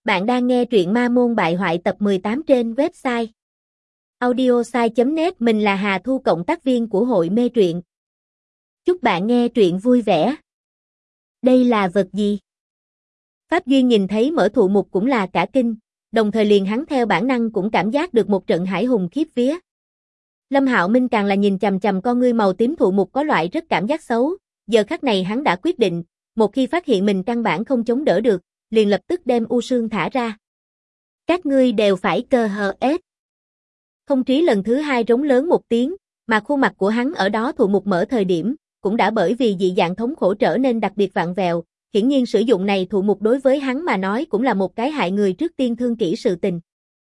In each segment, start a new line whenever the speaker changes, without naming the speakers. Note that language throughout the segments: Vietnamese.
Bạn đang nghe truyện Ma Môn Bại Hoại tập 18 trên website audiosai.net. Mình là Hà Thu, cộng tác viên của hội mê truyện. Chúc bạn nghe truyện vui vẻ. Đây là vật gì? Pháp Duyên nhìn thấy mở thụ mục cũng là cả kinh, đồng thời liền hắn theo bản năng cũng cảm giác được một trận hải hùng khiếp vía. Lâm Hạo Minh càng là nhìn chằm chằm con ngươi màu tím thụ mục có loại rất cảm giác xấu, giờ khắc này hắn đã quyết định, một khi phát hiện mình căn bản không chống đỡ được, liền lập tức đem U Sương thả ra. Các ngươi đều phải cơ hờ ết. Không Trí lần thứ hai rống lớn một tiếng, mà khuôn mặt của hắn ở đó thụ mục mở thời điểm, cũng đã bởi vì dị dạng thống khổ trở nên đặc biệt vặn vẹo, hiển nhiên sử dụng này thụ mục đối với hắn mà nói cũng là một cái hại người trước tiên thương kỹ sự tình.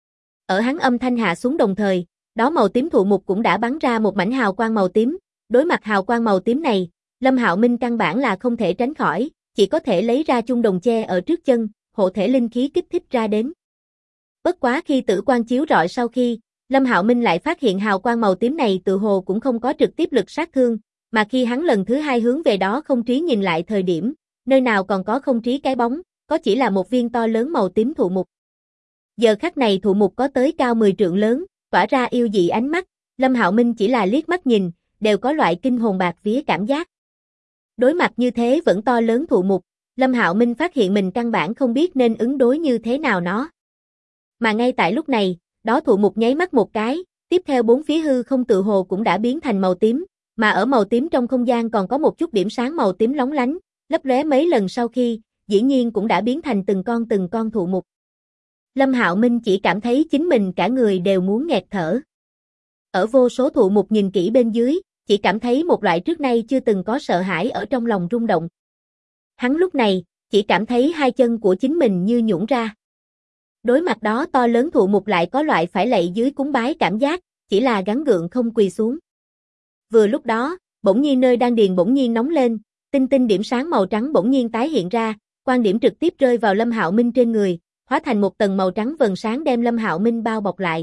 Ở hắn âm thanh hạ xuống đồng thời, đó màu tím thụ mục cũng đã bắn ra một mảnh hào quang màu tím, đối mặt hào quang màu tím này, Lâm Hạo Minh căn bản là không thể tránh khỏi, chỉ có thể lấy ra chung đồng che ở trước chân, hộ thể linh khí kích thích ra đến. Bất quá khi tử quang chiếu rọi sau khi, Lâm Hạo Minh lại phát hiện hào quang màu tím này tự hồ cũng không có trực tiếp lực sát thương, mà khi hắn lần thứ hai hướng về đó Không Trí nhìn lại thời điểm, nơi nào còn có Không Trí cái bóng, có chỉ là một viên to lớn màu tím thụ mục. Giờ khắc này thụ mục có tới cao 10 trượng lớn, tỏa ra yêu dị ánh mắt, Lâm Hạo Minh chỉ là liếc mắt nhìn, đều có loại kinh hồn bạc vía cảm giác. Đối mặt như thế vẫn to lớn thụ mục, Lâm Hạo Minh phát hiện mình căn bản không biết nên ứng đối như thế nào nó. Mà ngay tại lúc này, đó thụ mục nháy mắt một cái, tiếp theo bốn phía hư không tự hồ cũng đã biến thành màu tím, mà ở màu tím trong không gian còn có một chút điểm sáng màu tím lóng lánh, lấp lóe mấy lần sau khi, dĩ nhiên cũng đã biến thành từng con thụ mục. Lâm Hạo Minh chỉ cảm thấy chính mình cả người đều muốn nghẹt thở. Ở vô số thụ mục nhìn kỹ bên dưới, chỉ cảm thấy một loại trước nay chưa từng có sợ hãi ở trong lòng rung động. Hắn lúc này, chỉ cảm thấy hai chân của chính mình như nhũn ra. Đối mặt đó to lớn thụ mục lại có loại phải lạy dưới cúng bái cảm giác, chỉ là gắng gượng không quỳ xuống. Vừa lúc đó, bỗng nhiên nơi đan điền bỗng nhiên nóng lên, tinh tinh điểm sáng màu trắng bỗng nhiên tái hiện ra, quang điểm trực tiếp rơi vào Lâm Hạo Minh trên người, hóa thành một tầng màu trắng vầng sáng đem Lâm Hạo Minh bao bọc lại.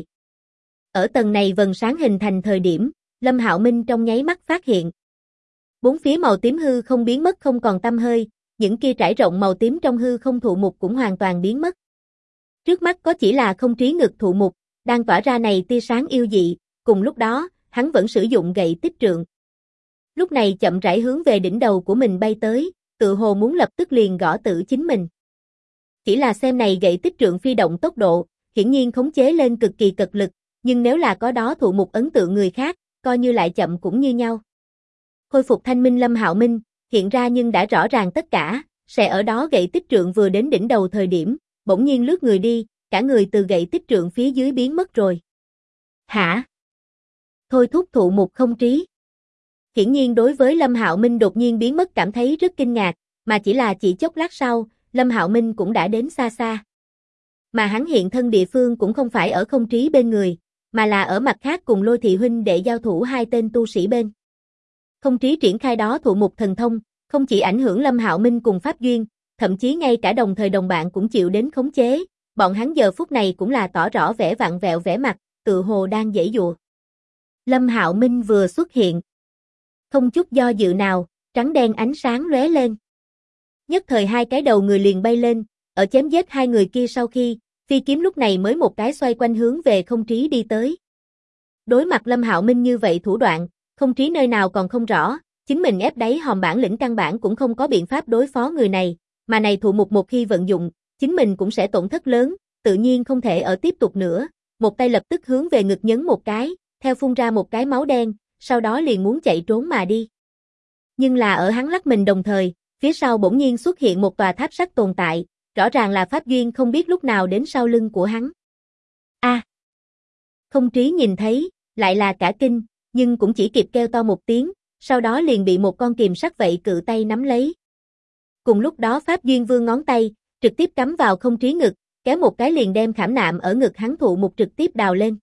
Ở tầng này vầng sáng hình thành thời điểm, Lâm Hạo Minh trong nháy mắt phát hiện. Bốn phía màu tím hư không biến mất không còn tăm hơi, những kia trải rộng màu tím trong hư không thụ mục cũng hoàn toàn biến mất. Trước mắt có chỉ là Không Trí ngực thụ mục, đang tỏa ra này tia sáng yêu dị, cùng lúc đó, hắn vẫn sử dụng gậy tích trượng. Lúc này chậm rãi hướng về đỉnh đầu của mình bay tới, tự hồ muốn lập tức liền gõ tử chính mình. Chỉ là xem này gậy tích trượng phi động tốc độ, hiển nhiên khống chế lên cực kỳ cật lực, nhưng nếu là có đó thụ mục ấn tượng người khác, coi như lại chậm cũng như nhau. Khôi phục thanh minh Lâm Hạo Minh, hiện ra nhưng đã rõ ràng tất cả, sẽ ở đó gậy tích trượng vừa đến đỉnh đầu thời điểm, bỗng nhiên lướt người đi, cả người từ gậy tích trượng phía dưới biến mất rồi. Hả? Thôi thúc thụ mục Không Trí. Hiển nhiên đối với Lâm Hạo Minh đột nhiên biến mất cảm thấy rất kinh ngạc, mà chỉ là chỉ chốc lát sau, Lâm Hạo Minh cũng đã đến xa xa. Mà hắn hiện thân địa phương cũng không phải ở Không Trí bên người, mà là ở mặt khác cùng Lôi Thị huynh đệ giao thủ hai tên tu sĩ bên. Không Trí triển khai đó thụ mục thần thông, không chỉ ảnh hưởng Lâm Hạo Minh cùng Pháp Duyên, thậm chí ngay cả đồng thời đồng bạn cũng chịu đến khống chế, bọn hắn giờ phút này cũng là tỏ rõ vẻ vặn vẹo vẻ mặt, tự hồ đang giãy giụa. Lâm Hạo Minh vừa xuất hiện, không chút do dự nào, trắng đen ánh sáng lóe lên. Nhất thời hai cái đầu người liền bay lên, ở chém giết hai người kia sau khi, phi kiếm lúc này mới một cái xoay quanh hướng về Không Trí đi tới. Đối mặt Lâm Hạo Minh như vậy thủ đoạn, Không Trí nơi nào còn không rõ, chính mình ép đáy hòm bản lĩnh căn bản cũng không có biện pháp đối phó người này, mà này thụ mục một khi vận dụng, chính mình cũng sẽ tổn thất lớn, tự nhiên không thể ở tiếp tục nữa, một tay lập tức hướng về ngực nhấn một cái, theo phun ra một cái máu đen, sau đó liền muốn chạy trốn mà đi. Nhưng là ở hắn lắc mình đồng thời, phía sau bỗng nhiên xuất hiện một tòa tháp sắt tồn tại, rõ ràng là Pháp Duyên không biết lúc nào đến sau lưng của hắn. A! Không Trí nhìn thấy, lại là cả kinh, nhưng cũng chỉ kịp kêu to một tiếng, sau đó liền bị một con kìm sắt vậy cự tay nắm lấy. Cùng lúc đó Pháp Duyên vươn ngón tay, trực tiếp cắm vào Không Trí ngực, kéo một cái liền đem khảm nạm ở ngực hắn thụ mục trực tiếp đào lên.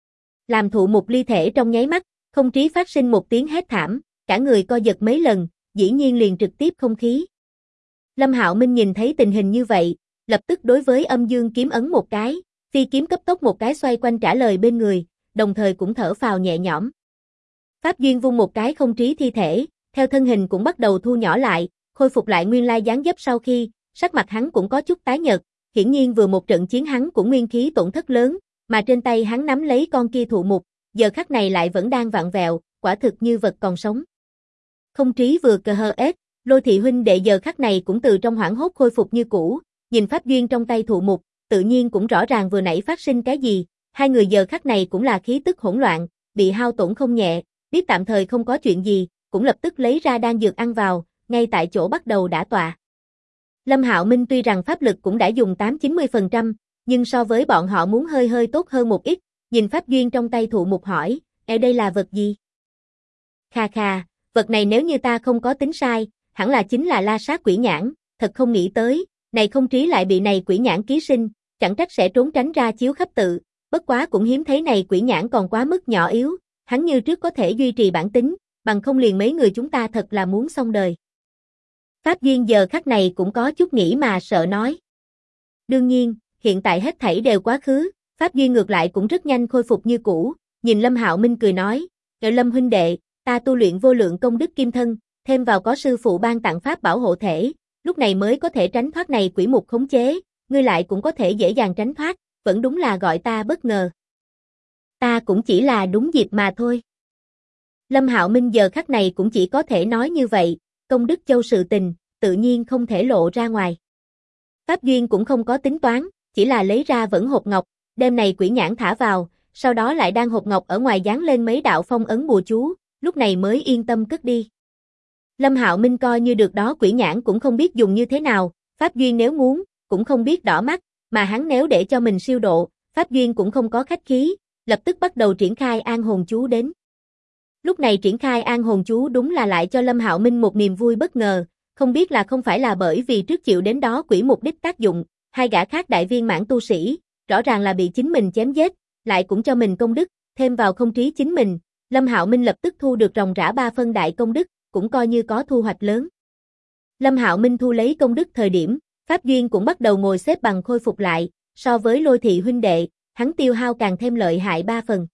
Làm thụ mục ly thể trong nháy mắt, Không Trí phát sinh một tiếng hét thảm, cả người co giật mấy lần, dĩ nhiên liền trực tiếp không khí. Lâm Hạo Minh nhìn thấy tình hình như vậy, lập tức đối với âm dương kiếm ấn một cái, phi kiếm cấp tốc một cái xoay quanh trả lời bên người, đồng thời cũng thở phào nhẹ nhõm. Pháp Duyên vung một cái Không Trí thi thể, theo thân hình cũng bắt đầu thu nhỏ lại, khôi phục lại nguyên lai dáng dấp sau khi, sắc mặt hắn cũng có chút tái nhợt, hiển nhiên vừa một trận chiến hắn cũng nguyên khí tổn thất lớn, mà trên tay hắn nắm lấy con kia thụ mục, giờ khắc này lại vẫn đang vặn vẹo, quả thực như vật còn sống. Không trí vừa cờ hờ ết, Lôi thị huynh đệ giờ khắc này cũng từ trong hoảng hốt khôi phục như cũ, nhìn pháp duyên trong tay thụ mục, tự nhiên cũng rõ ràng vừa nãy phát sinh cái gì, hai người giờ khắc này cũng là khí tức hỗn loạn, bị hao tổn không nhẹ, biết tạm thời không có chuyện gì, cũng lập tức lấy ra đan dược ăn vào, ngay tại chỗ bắt đầu đả tọa. Lâm Hạo Minh tuy rằng pháp lực cũng đã dùng 8-90%, nhưng so với bọn họ muốn hơi tốt hơn một ít, nhìn pháp duyên trong tay thụ mục hỏi, đây là vật gì? Kha kha, vật này nếu như ta không có tính sai, hẳn là chính là La Sát Quỷ Nhãn, thật không nghĩ tới, này không trí lại bị này quỷ nhãn ký sinh, chẳng trách sẽ trốn tránh ra chiếu khắp tự, bất quá cũng hiếm thấy này quỷ nhãn còn quá mức nhỏ yếu, hắn như trước có thể duy trì bản tính, bằng không liền mấy người chúng ta thật là muốn xong đời. Pháp Duyên giờ khắc này cũng có chút nghĩ mà sợ nói. Đương nhiên, hiện tại hết thảy đều quá khứ, Pháp Duyên ngược lại cũng rất nhanh khôi phục như cũ, nhìn Lâm Hạo Minh cười nói, Lâm huynh đệ, ta tu luyện vô lượng công đức kim thân, thêm vào có sư phụ ban tặng pháp bảo hộ thể, lúc này mới có thể tránh thoát này quỷ mục khống chế, ngươi lại cũng có thể dễ dàng tránh thoát, vẫn đúng là gọi ta bất ngờ. Ta cũng chỉ là đúng dịp mà thôi. Lâm Hạo Minh giờ khắc này cũng chỉ có thể nói như vậy, công đức châu sự tình, tự nhiên không thể lộ ra ngoài. Pháp Duyên cũng không có tính toán, chỉ là lấy ra vẫn hộp ngọc, đem này quỷ nhãn thả vào, sau đó lại đang hộp ngọc ở ngoài dán lên mấy đạo phong ấn bùa chú, lúc này mới yên tâm cất đi. Lâm Hạo Minh coi như được đó quỷ nhãn cũng không biết dùng như thế nào, Pháp Duyên nếu muốn, cũng không biết đỏ mắt, mà hắn nếu để cho mình siêu độ, Pháp Duyên cũng không có khách khí, lập tức bắt đầu triển khai an hồn chú đến. Lúc này triển khai an hồn chú đúng là lại cho Lâm Hạo Minh một niềm vui bất ngờ, không biết là không phải là bởi vì trước chịu đến đó quỷ mục đích tác dụng, hai gã khác đại viên mãn tu sĩ, rõ ràng là bị chính mình chém giết, lại cũng cho mình công đức, thêm vào không trí chính mình, Lâm Hạo Minh lập tức thu được ròng rã 3 phân đại công đức, cũng coi như có thu hoạch lớn. Lâm Hạo Minh thu lấy công đức thời điểm, Pháp Duyên cũng bắt đầu ngồi xếp bằng khôi phục lại, so với Lôi thị huynh đệ, hắn tiêu hao càng thêm lợi hại 3 phần.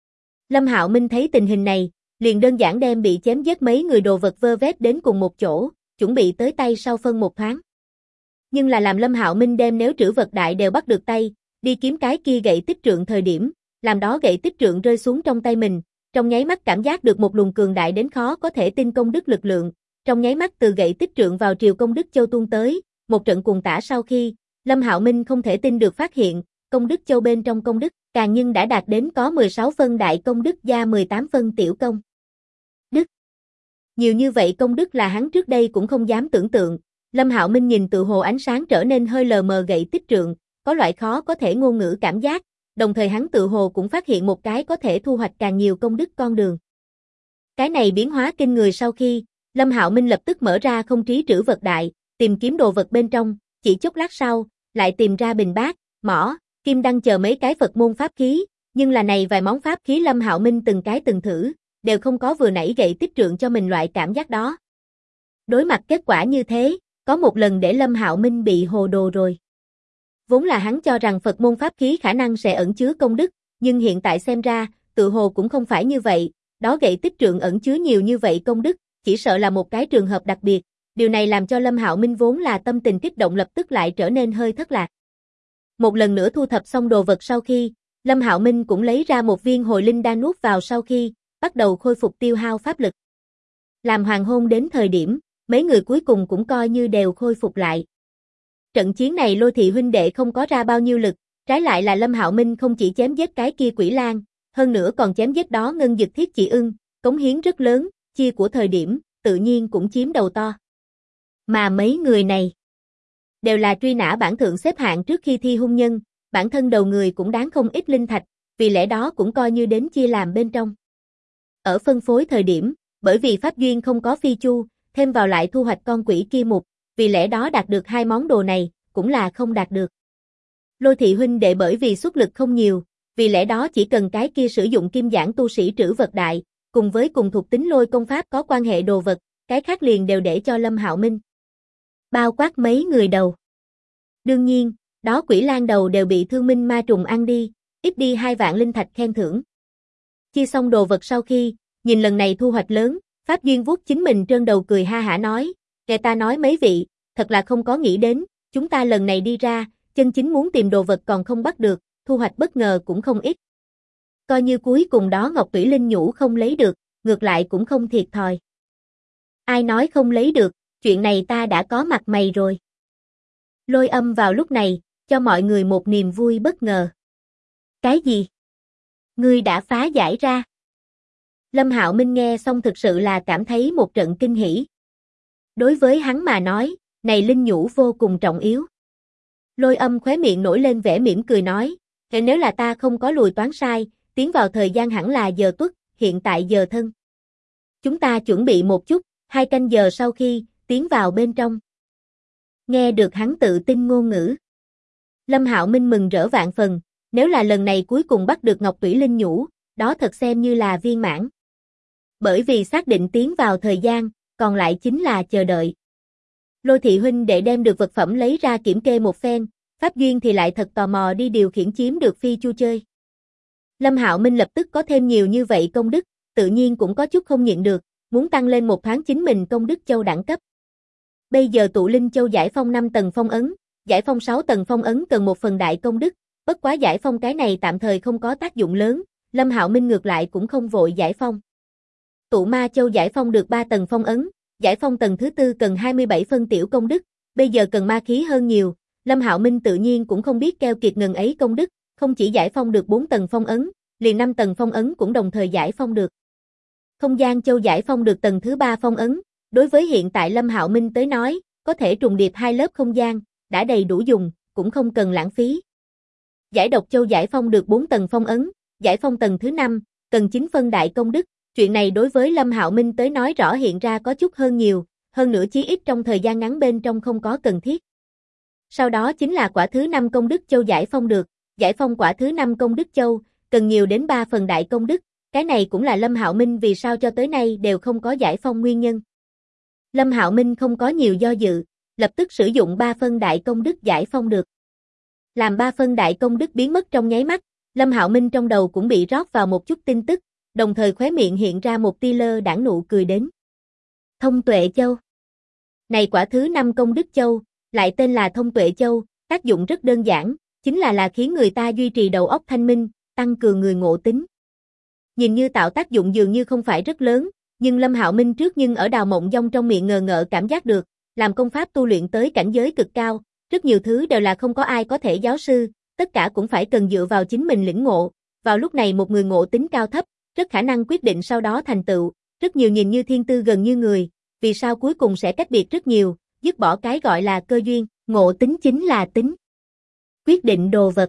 Lâm Hạo Minh thấy tình hình này, liền đơn giản đem bị chém giết mấy người đồ vật vơ vét đến cùng một chỗ, chuẩn bị tới tay sau phân một thoáng. Nhưng là làm Lâm Hạo Minh đem nếu trữ vật đại đều bắt được tay, đi kiếm cái kia gậy tích trượng thời điểm, làm đó gậy tích trượng rơi xuống trong tay mình, trong nháy mắt cảm giác được một luồng cường đại đến khó có thể tin công đức lực lượng, trong nháy mắt từ gậy tích trượng vào triều công đức châu tuôn tới, một trận cuồng tả sau khi, Lâm Hạo Minh không thể tin được phát hiện, công đức châu bên trong công đức, càng nhưng đã đạt đến có 16 phân đại công đức gia 18 phân tiểu công đức. Nhiều như vậy công đức là hắn trước đây cũng không dám tưởng tượng, Lâm Hạo Minh nhìn tự hồ ánh sáng trở nên hơi lờ mờ gậy tích trượng, có loại khó có thể ngôn ngữ cảm giác, đồng thời hắn tự hồ cũng phát hiện một cái có thể thu hoạch càng nhiều công đức con đường. Cái này biến hóa kinh người sau khi, Lâm Hạo Minh lập tức mở ra không trí trữ vật đại, tìm kiếm đồ vật bên trong, chỉ chốc lát sau, lại tìm ra bình bát, mỏ, kim đăng chờ mấy cái Phật môn pháp khí, nhưng là này vài món pháp khí Lâm Hạo Minh từng cái từng thử, đều không có vừa nãy gậy tích trượng cho mình loại cảm giác đó. Đối mặt kết quả như thế, có một lần để Lâm Hạo Minh bị hồ đồ rồi. Vốn là hắn cho rằng Phật môn pháp khí khả năng sẽ ẩn chứa công đức, nhưng hiện tại xem ra, tự hồ cũng không phải như vậy, đó gậy tích trượng ẩn chứa nhiều như vậy công đức, chỉ sợ là một cái trường hợp đặc biệt, điều này làm cho Lâm Hạo Minh vốn là tâm tình kích động lập tức lại trở nên hơi thất lạc. Một lần nữa thu thập xong đồ vật sau khi, Lâm Hạo Minh cũng lấy ra một viên hồi linh đan nuốt vào sau khi, bắt đầu khôi phục tiêu hao pháp lực. Làm hoàng hôn đến thời điểm, mấy người cuối cùng cũng coi như đều khôi phục lại. Trận chiến này Lôi thị huynh đệ không có ra bao nhiêu lực, trái lại là Lâm Hạo Minh không chỉ chém giết cái kia quỷ lang, hơn nữa còn chém giết đó ngân dực thiết chỉ ưng, cống hiến rất lớn, chia của thời điểm, tự nhiên cũng chiếm đầu to. Mà mấy người này, đều là truy nã bản thượng xếp hạng trước khi thi hung nhân, bản thân đầu người cũng đáng không ít linh thạch, vì lẽ đó cũng coi như đến chia làm bên trong. Ở phân phối thời điểm, bởi vì Pháp Duyên không có phi chu, thêm vào lại thu hoạch con quỷ kia mục, vì lẽ đó đạt được hai món đồ này, cũng là không đạt được. Lôi thị huynh đệ bởi vì xuất lực không nhiều, vì lẽ đó chỉ cần cái kia sử dụng kim giảng tu sĩ trữ vật đại, cùng với cùng thuộc tính lôi công pháp có quan hệ đồ vật, cái khác liền đều để cho Lâm Hạo Minh. Bao quát mấy người đầu. Đương nhiên, đó quỷ lang đầu đều bị thương minh ma trùng ăn đi, ít đi 2 vạn linh thạch khen thưởng. Chia xong đồ vật sau khi, nhìn lần này thu hoạch lớn, Pháp Duyên vuốt chính mình trơn đầu cười ha hả nói, kẻ ta nói mấy vị, thật là không có nghĩ đến, chúng ta lần này đi ra, chân chính muốn tìm đồ vật còn không bắt được, thu hoạch bất ngờ cũng không ít. Coi như cuối cùng đó Ngọc Tủy Linh Nhũ không lấy được, ngược lại cũng không thiệt thòi. Ai nói không lấy được, chuyện này ta đã có mặt mày rồi. Lôi Âm vào lúc này, cho mọi người một niềm vui bất ngờ. Cái gì? Ngươi đã phá giải ra. Lâm Hạo Minh nghe xong thực sự là cảm thấy một trận kinh hỉ. Đối với hắn mà nói, này linh nhũ vô cùng trọng yếu. Lôi Âm khóe miệng nổi lên vẻ mỉm cười nói, nếu là ta không có lùi toán sai, tiến vào thời gian hẳn là giờ tuất, hiện tại giờ thân. Chúng ta chuẩn bị một chút, 2 canh giờ sau khi, tiến vào bên trong. Nghe được hắn tự tin ngôn ngữ. Lâm Hạo Minh mừng rỡ vạn phần, nếu là lần này cuối cùng bắt được Ngọc Tủy Linh Nhũ, đó thật xem như là viên mãn. Bởi vì xác định tiến vào thời gian, còn lại chính là chờ đợi. Lôi thị huynh đệ đem được vật phẩm lấy ra kiểm kê một phen, Pháp Duyên thì lại thật tò mò đi điều khiển chiếm được phi chu chơi. Lâm Hạo Minh lập tức có thêm nhiều như vậy công đức, tự nhiên cũng có chút không nhịn được, muốn tăng lên một thoáng chính mình công đức châu đẳng cấp. Bây giờ tụ linh châu giải phong 5 tầng phong ấn, giải phong 6 tầng phong ấn cần một phần đại công đức, bất quá giải phong cái này tạm thời không có tác dụng lớn, Lâm Hạo Minh ngược lại cũng không vội giải phong. Tụ ma châu giải phong được 3 tầng phong ấn, giải phong tầng thứ 4 cần 27 phân tiểu công đức, bây giờ cần ma khí hơn nhiều, Lâm Hạo Minh tự nhiên cũng không biết keo kiệt ngần ấy công đức, không chỉ giải phong được 4 tầng phong ấn, liền 5 tầng phong ấn cũng đồng thời giải phong được. Không gian châu giải phong được tầng thứ 3 phong ấn, đối với hiện tại Lâm Hạo Minh tới nói, có thể trùng điệp 2 lớp không gian, đã đầy đủ dùng, cũng không cần lãng phí. Giải độc châu giải phong được 4 tầng phong ấn, giải phong tầng thứ 5, cần 9 phân đại công đức, chuyện này đối với Lâm Hạo Minh tới nói rõ hiện ra có chút hơn nhiều, hơn nữa chí ít trong thời gian ngắn bên trong không có cần thiết. Sau đó chính là quả thứ 5 công đức châu giải phong được, giải phong quả thứ 5 công đức châu, cần nhiều đến 3 phần đại công đức, cái này cũng là Lâm Hạo Minh vì sao cho tới nay đều không có giải phong nguyên nhân. Lâm Hạo Minh không có nhiều do dự, lập tức sử dụng 3 phân đại công đức giải phong được. Làm 3 phân đại công đức biến mất trong nháy mắt, Lâm Hạo Minh trong đầu cũng bị rót vào một chút tin tức, đồng thời khóe miệng hiện ra một tia lơ đãng nụ cười đến. Thông Tuệ Châu. Này quả thứ 5 công đức châu, lại tên là Thông Tuệ Châu, tác dụng rất đơn giản, chính là khiến người ta duy trì đầu óc thanh minh, tăng cường người ngộ tính. Nhìn như tạo tác dụng dường như không phải rất lớn, nhưng Lâm Hạo Minh trước nhưng ở Đào Mộng Dông trong miệng ngờ ngợ cảm giác được, làm công pháp tu luyện tới cảnh giới cực cao, rất nhiều thứ đều là không có ai có thể giáo sư, tất cả cũng phải cần dựa vào chính mình lĩnh ngộ, vào lúc này một người ngộ tính cao thấp, rất khả năng quyết định sau đó thành tựu, rất nhiều nhìn như thiên tư gần như người, vì sao cuối cùng sẽ cách biệt rất nhiều, dứt bỏ cái gọi là cơ duyên, ngộ tính chính là tính quyết định đồ vật.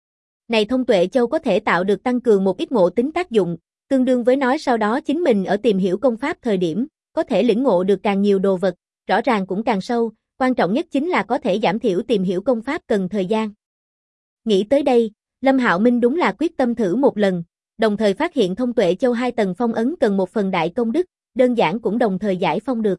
Này Thông Tuệ Châu có thể tạo được tăng cường một ít ngộ tính tác dụng, tương đương với nói sau đó chính mình ở tìm hiểu công pháp thời điểm, có thể lĩnh ngộ được càng nhiều đồ vật, rõ ràng cũng càng sâu, quan trọng nhất chính là có thể giảm thiểu tìm hiểu công pháp cần thời gian. Nghĩ tới đây, Lâm Hạo Minh đúng là quyết tâm thử một lần, đồng thời phát hiện Thông Tuệ Châu 2 tầng phong ấn cần một phần đại công đức, đơn giản cũng đồng thời giải phong được.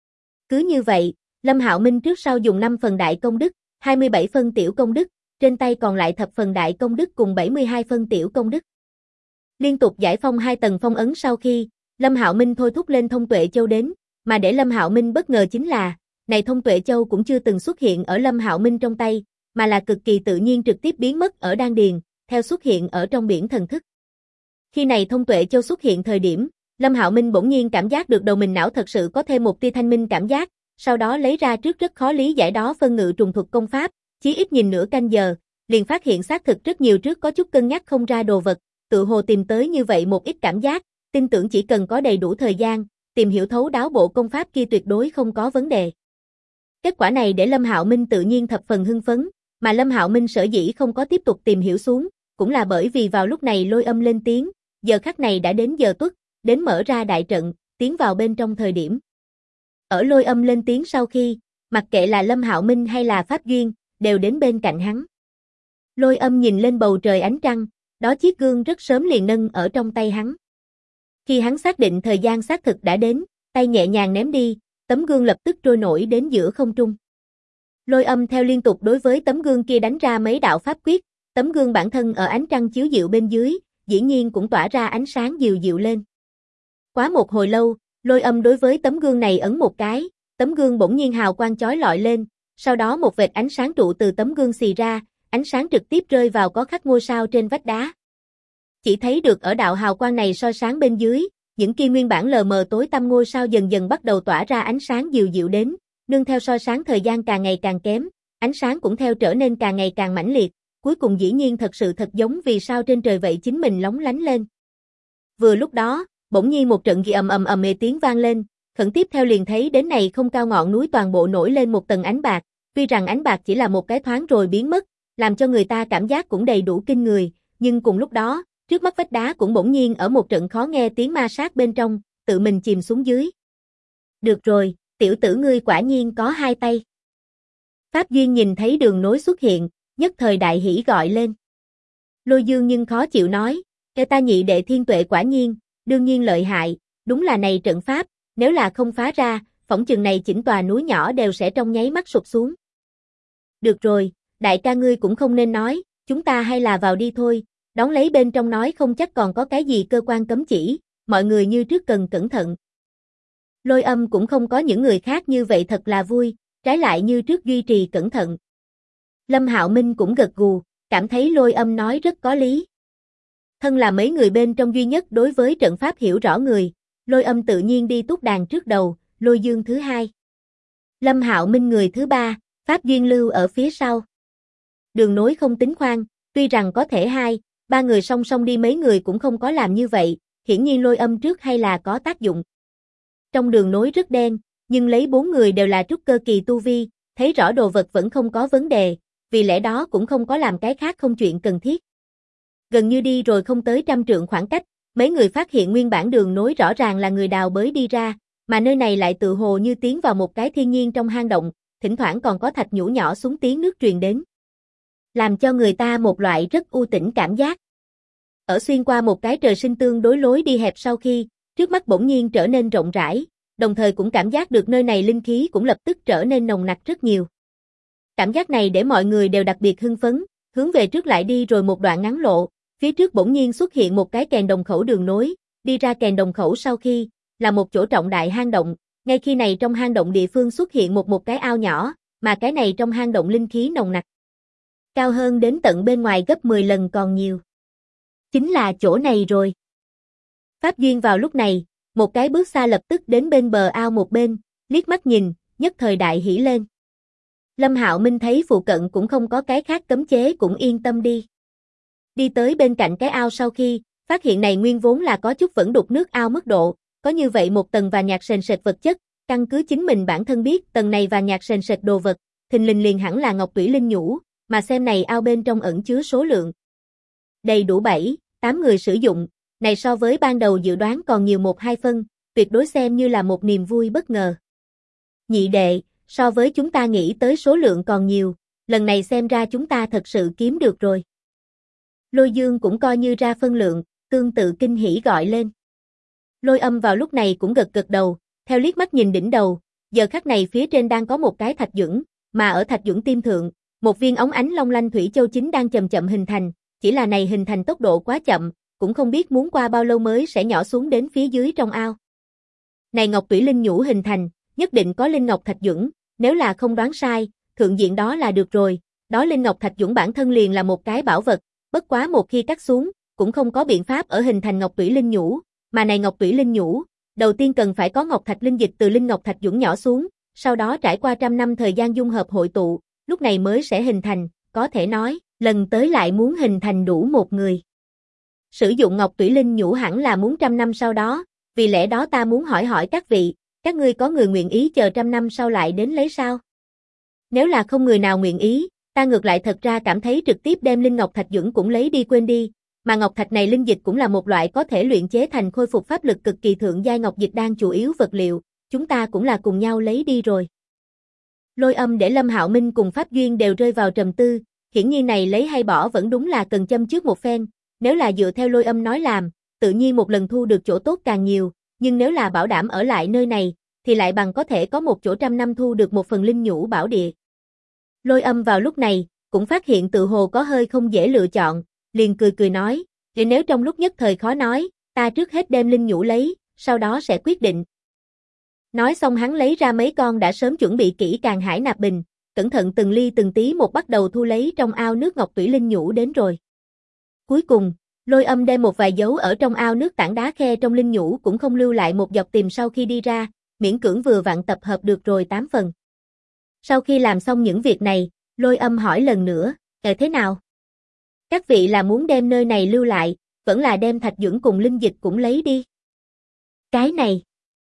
Cứ như vậy, Lâm Hạo Minh trước sau dùng 5 phần đại công đức, 27 phân tiểu công đức, trên tay còn lại thập phần đại công đức cùng 72 phân tiểu công đức. Liên tục giải phong 2 tầng phong ấn sau khi, Lâm Hạo Minh thôi thúc lên Thông Tuệ Châu đến, mà để Lâm Hạo Minh bất ngờ chính là, này Thông Tuệ Châu cũng chưa từng xuất hiện ở Lâm Hạo Minh trong tay, mà là cực kỳ tự nhiên trực tiếp biến mất ở đan điền, theo xuất hiện ở trong biển thần thức. Khi này Thông Tuệ Châu xuất hiện thời điểm, Lâm Hạo Minh bỗng nhiên cảm giác được đầu mình não thật sự có thêm một tia thanh minh cảm giác, sau đó lấy ra trước rất khó lý giải đó phân ngự trùng thuật công pháp, chí ít nhìn nửa canh giờ, liền phát hiện xác thực rất nhiều trước có chút cân nhắc không ra đồ vật, tự hồ tìm tới như vậy một ít cảm giác, tin tưởng chỉ cần có đầy đủ thời gian, tìm hiểu thấu đáo bộ công pháp kia tuyệt đối không có vấn đề. Kết quả này để Lâm Hạo Minh tự nhiên thập phần hưng phấn, mà Lâm Hạo Minh sở dĩ không có tiếp tục tìm hiểu xuống, cũng là bởi vì vào lúc này Lôi Âm lên tiếng, giờ khắc này đã đến giờ tuất, đến mở ra đại trận, tiến vào bên trong thời điểm. Ở Lôi Âm lên tiếng sau khi, mặc kệ là Lâm Hạo Minh hay là Pháp Duyên, đều đến bên cạnh hắn. Lôi Âm nhìn lên bầu trời ánh trăng, đó chiếc gương rất sớm liền nâng ở trong tay hắn. Khi hắn xác định thời gian xác thực đã đến, tay nhẹ nhàng ném đi, tấm gương lập tức trôi nổi đến giữa không trung. Lôi Âm theo liên tục đối với tấm gương kia đánh ra mấy đạo pháp quyết, tấm gương bản thân ở ánh trăng chiếu dịu bên dưới, dĩ nhiên cũng tỏa ra ánh sáng dịu dịu lên. Quá một hồi lâu, Lôi Âm đối với tấm gương này ấn một cái, tấm gương bỗng nhiên hào quang chói lọi lên, sau đó một vệt ánh sáng trụ từ tấm gương xì ra, ánh sáng trực tiếp rơi vào có khắc ngôi sao trên vách đá. Chỉ thấy được ở đạo hào quang này soi sáng bên dưới, những kia nguyên bản lờ mờ tối tăm ngôi sao dần dần bắt đầu tỏa ra ánh sáng dịu dịu đến, nương theo soi sáng thời gian càng ngày càng kém, ánh sáng cũng theo trở nên càng ngày càng mãnh liệt, cuối cùng dĩ nhiên thật sự thật giống vì sao trên trời vậy chính mình lóng lánh lên. Vừa lúc đó, bỗng nhiên một trận ầm ầm ầm ề tiếng vang lên, khẩn tiếp theo liền thấy đến này không cao ngọn núi toàn bộ nổi lên một tầng ánh bạc, tuy rằng ánh bạc chỉ là một cái thoáng rồi biến mất, làm cho người ta cảm giác cũng đầy đủ kinh người, nhưng cùng lúc đó, trước mắt vách đá cũng bỗng nhiên ở một trận khó nghe tiếng ma sát bên trong, tự mình chìm xuống dưới. Được rồi, tiểu tử ngươi quả nhiên có hai tay. Pháp Duyên nhìn thấy đường nối xuất hiện, nhất thời đại hỉ gọi lên. Lôi Dương nhưng khó chịu nói, kẻ ta nhị đệ thiên tuệ quả nhiên, đương nhiên lợi hại, đúng là này trận pháp, nếu là không phá ra, phỏng chừng này chỉnh tòa núi nhỏ đều sẽ trong nháy mắt sụp xuống. Được rồi, đại ca ngươi cũng không nên nói, chúng ta hay là vào đi thôi, đón lấy bên trong nói không chắc còn có cái gì cơ quan cấm chỉ, mọi người như trước cần cẩn thận. Lôi Âm cũng không có những người khác như vậy thật là vui, trái lại như trước duy trì cẩn thận. Lâm Hạo Minh cũng gật gù, cảm thấy Lôi Âm nói rất có lý. Thân là mấy người bên trong duy nhất đối với trận pháp hiểu rõ người, Lôi Âm tự nhiên đi túc đàn trước đầu, Lôi Dương thứ hai. Lâm Hạo Minh người thứ ba, Pháp Duyên lưu ở phía sau. Đường nối không tính khoan, tuy rằng có thể hai, ba người song song đi mấy người cũng không có làm như vậy, hiển nhiên Lôi Âm trước hay là có tác dụng. Trong đường nối rất đen, nhưng lấy 4 người đều là trúc cơ kỳ tu vi, thấy rõ đồ vật vẫn không có vấn đề, vì lẽ đó cũng không có làm cái khác không chuyện cần thiết. Gần như đi rồi không tới 100 trượng khoảng cách, mấy người phát hiện nguyên bản đường nối rõ ràng là người đào bới đi ra, mà nơi này lại tự hồ như tiến vào một cái thiên nhiên trong hang động, thỉnh thoảng còn có thạch nhũ nhỏ xuống tiếng nước truyền đến. Làm cho người ta một loại rất u tĩnh cảm giác. Ở xuyên qua một cái trời sinh tương đối lối đi hẹp sau khi, trước mắt bỗng nhiên trở nên rộng rãi, đồng thời cũng cảm giác được nơi này linh khí cũng lập tức trở nên nồng nặc rất nhiều. Cảm giác này để mọi người đều đặc biệt hưng phấn, hướng về trước lại đi rồi một đoạn ngắn lộ, phía trước bỗng nhiên xuất hiện một cái kèn đồng khẩu đường nối, đi ra kèn đồng khẩu sau khi, là một chỗ trọng đại hang động, ngay khi này trong hang động địa phương xuất hiện một cái ao nhỏ, mà cái này trong hang động linh khí nồng nặc. Cao hơn đến tận bên ngoài gấp 10 lần còn nhiều. Chính là chỗ này rồi. Pháp Duyên vào lúc này, một cái bước xa lập tức đến bên bờ ao một bên, liếc mắt nhìn, nhất thời đại hỉ lên. Lâm Hạo Minh thấy phụ cận cũng không có cái khác cấm chế cũng yên tâm đi. Đi tới bên cạnh cái ao sau khi, phát hiện này nguyên vốn là có chút vẫn đục nước ao mức độ, có như vậy một tầng và nhạt sền sệt vật chất, căn cứ chính mình bản thân biết tầng này và nhạt sền sệt đồ vật, thình lình liền hẳn là ngọc tủy linh nhũ, mà xem này ao bên trong ẩn chứa số lượng. Đầy đủ 7, 8 người sử dụng, này so với ban đầu dự đoán còn nhiều 1-2 phân, tuyệt đối xem như là một niềm vui bất ngờ. Nhị đệ, so với chúng ta nghĩ tới số lượng còn nhiều, lần này xem ra chúng ta thật sự kiếm được rồi. Lôi Dương cũng coi như ra phân lượng, tương tự kinh hỉ gọi lên. Lôi Âm vào lúc này cũng gật gật đầu, theo liếc mắt nhìn đỉnh đầu, giờ khắc này phía trên đang có một cái thạch duẩn, mà ở thạch duẩn tim thượng, một viên óng ánh long lanh thủy châu chính đang chậm chậm hình thành, chỉ là này hình thành tốc độ quá chậm, cũng không biết muốn qua bao lâu mới sẽ nhỏ xuống đến phía dưới trong ao. Này ngọc tủy linh nhũ hình thành, nhất định có linh ngọc thạch duẩn, nếu là không đoán sai, thượng diện đó là được rồi, đó linh ngọc thạch duẩn bản thân liền là một cái bảo vật, bất quá một khi cắt xuống, cũng không có biện pháp ở hình thành ngọc tủy linh nhũ, mà này ngọc tủy linh nhũ, đầu tiên cần phải có ngọc thạch linh dịch từ linh ngọc thạch duẩn nhỏ xuống, sau đó trải qua 100 năm thời gian dung hợp hội tụ, lúc này mới sẽ hình thành, có thể nói, lần tới lại muốn hình thành đủ một người. Sử dụng ngọc tủy linh nhũ hẳn là muốn 100 năm sau đó, vì lẽ đó ta muốn hỏi hỏi các vị, các ngươi có người nguyện ý chờ 100 năm sau lại đến lấy sao? Nếu là không người nào nguyện ý, ta ngược lại thật ra cảm thấy trực tiếp đem linh ngọc thạch duẩn cũng lấy đi quên đi, mà ngọc thạch này linh dịch cũng là một loại có thể luyện chế thành khôi phục pháp lực cực kỳ thượng giai ngọc dịch đan chủ yếu vật liệu, chúng ta cũng là cùng nhau lấy đi rồi. Lôi Âm để Lâm Hạo Minh cùng Pháp Duyên đều rơi vào trầm tư, hiển nhiên này lấy hay bỏ vẫn đúng là cần châm trước một phen, nếu là dựa theo Lôi Âm nói làm, tự nhiên một lần thu được chỗ tốt càng nhiều, nhưng nếu là bảo đảm ở lại nơi này, thì lại bằng có thể có một chỗ 100 năm thu được một phần linh nhũ bảo địa. Lôi Âm vào lúc này, cũng phát hiện tự hồ có hơi không dễ lựa chọn, liền cười cười nói, thì nếu trong lúc nhất thời khó nói, ta trước hết đem linh nhũ lấy, sau đó sẽ quyết định. Nói xong hắn lấy ra mấy con đã sớm chuẩn bị kỹ càng hải nạp bình, cẩn thận từng ly từng tí một bắt đầu thu lấy trong ao nước ngọc tủy linh nhũ đến rồi. Cuối cùng, Lôi Âm đem một vài dấu ở trong ao nước tảng đá khe trong linh nhũ cũng không lưu lại một giọt tìm sau khi đi ra, miễn cưỡng vừa vặn tập hợp được rồi 8 phần. Sau khi làm xong những việc này, Lôi Âm hỏi lần nữa, thế nào? Các vị là muốn đem nơi này lưu lại, vẫn là đem thạch dưỡng cùng linh dịch cũng lấy đi? Cái này,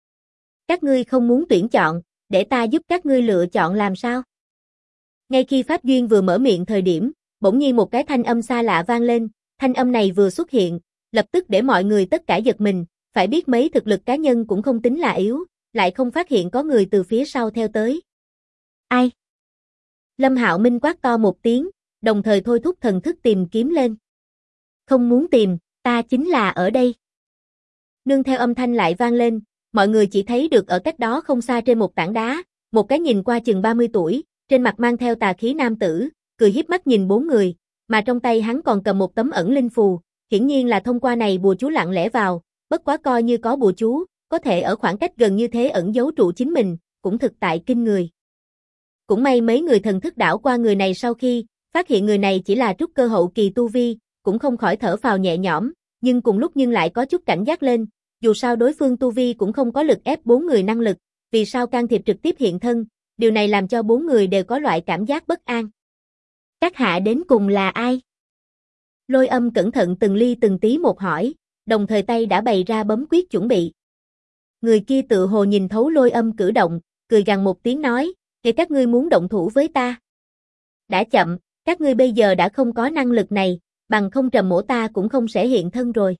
các ngươi không muốn tuyển chọn, để ta giúp các ngươi lựa chọn làm sao? Ngay khi Pháp Duyên vừa mở miệng thời điểm, bỗng nhiên một cái thanh âm xa lạ vang lên, thanh âm này vừa xuất hiện, lập tức để mọi người tất cả giật mình, phải biết mấy thực lực cá nhân cũng không tính là yếu, lại không phát hiện có người từ phía sau theo tới. Ai? Lâm Hạo Minh quát to một tiếng, đồng thời thôi thúc thần thức tìm kiếm lên. Không muốn tìm, ta chính là ở đây. Nương theo âm thanh lại vang lên, mọi người chỉ thấy được ở cách đó không xa trên một tảng đá, một cái nhìn qua chừng 30 tuổi, trên mặt mang theo tà khí nam tử, cười híp mắt nhìn 4 người, mà trong tay hắn còn cầm một tấm ẩn linh phù, hiển nhiên là thông qua này bùa chú lặng lẽ vào, bất quá coi như có bùa chú, có thể ở khoảng cách gần như thế ẩn giấu trụ chính mình, cũng thực tại kinh người. Cũng may mấy người thần thức đảo qua người này sau khi phát hiện người này chỉ là trúc cơ hậu kỳ tu vi, cũng không khỏi thở phào nhẹ nhõm, nhưng cùng lúc nhưng lại có chút cảnh giác lên, dù sao đối phương tu vi cũng không có lực ép 4 người năng lực, vì sao can thiệp trực tiếp hiện thân, điều này làm cho 4 người đều có loại cảm giác bất an. Các hạ đến cùng là ai? Lôi Âm cẩn thận từng ly từng tí một hỏi, đồng thời tay đã bày ra bấm quyết chuẩn bị. Người kia tự hồ nhìn thấu Lôi Âm cử động, cười gằn một tiếng nói, "Thì các ngươi muốn động thủ với ta? Đã chậm, các ngươi bây giờ đã không có năng lực này, bằng không Trầm Mỗ ta cũng không sẽ hiện thân rồi."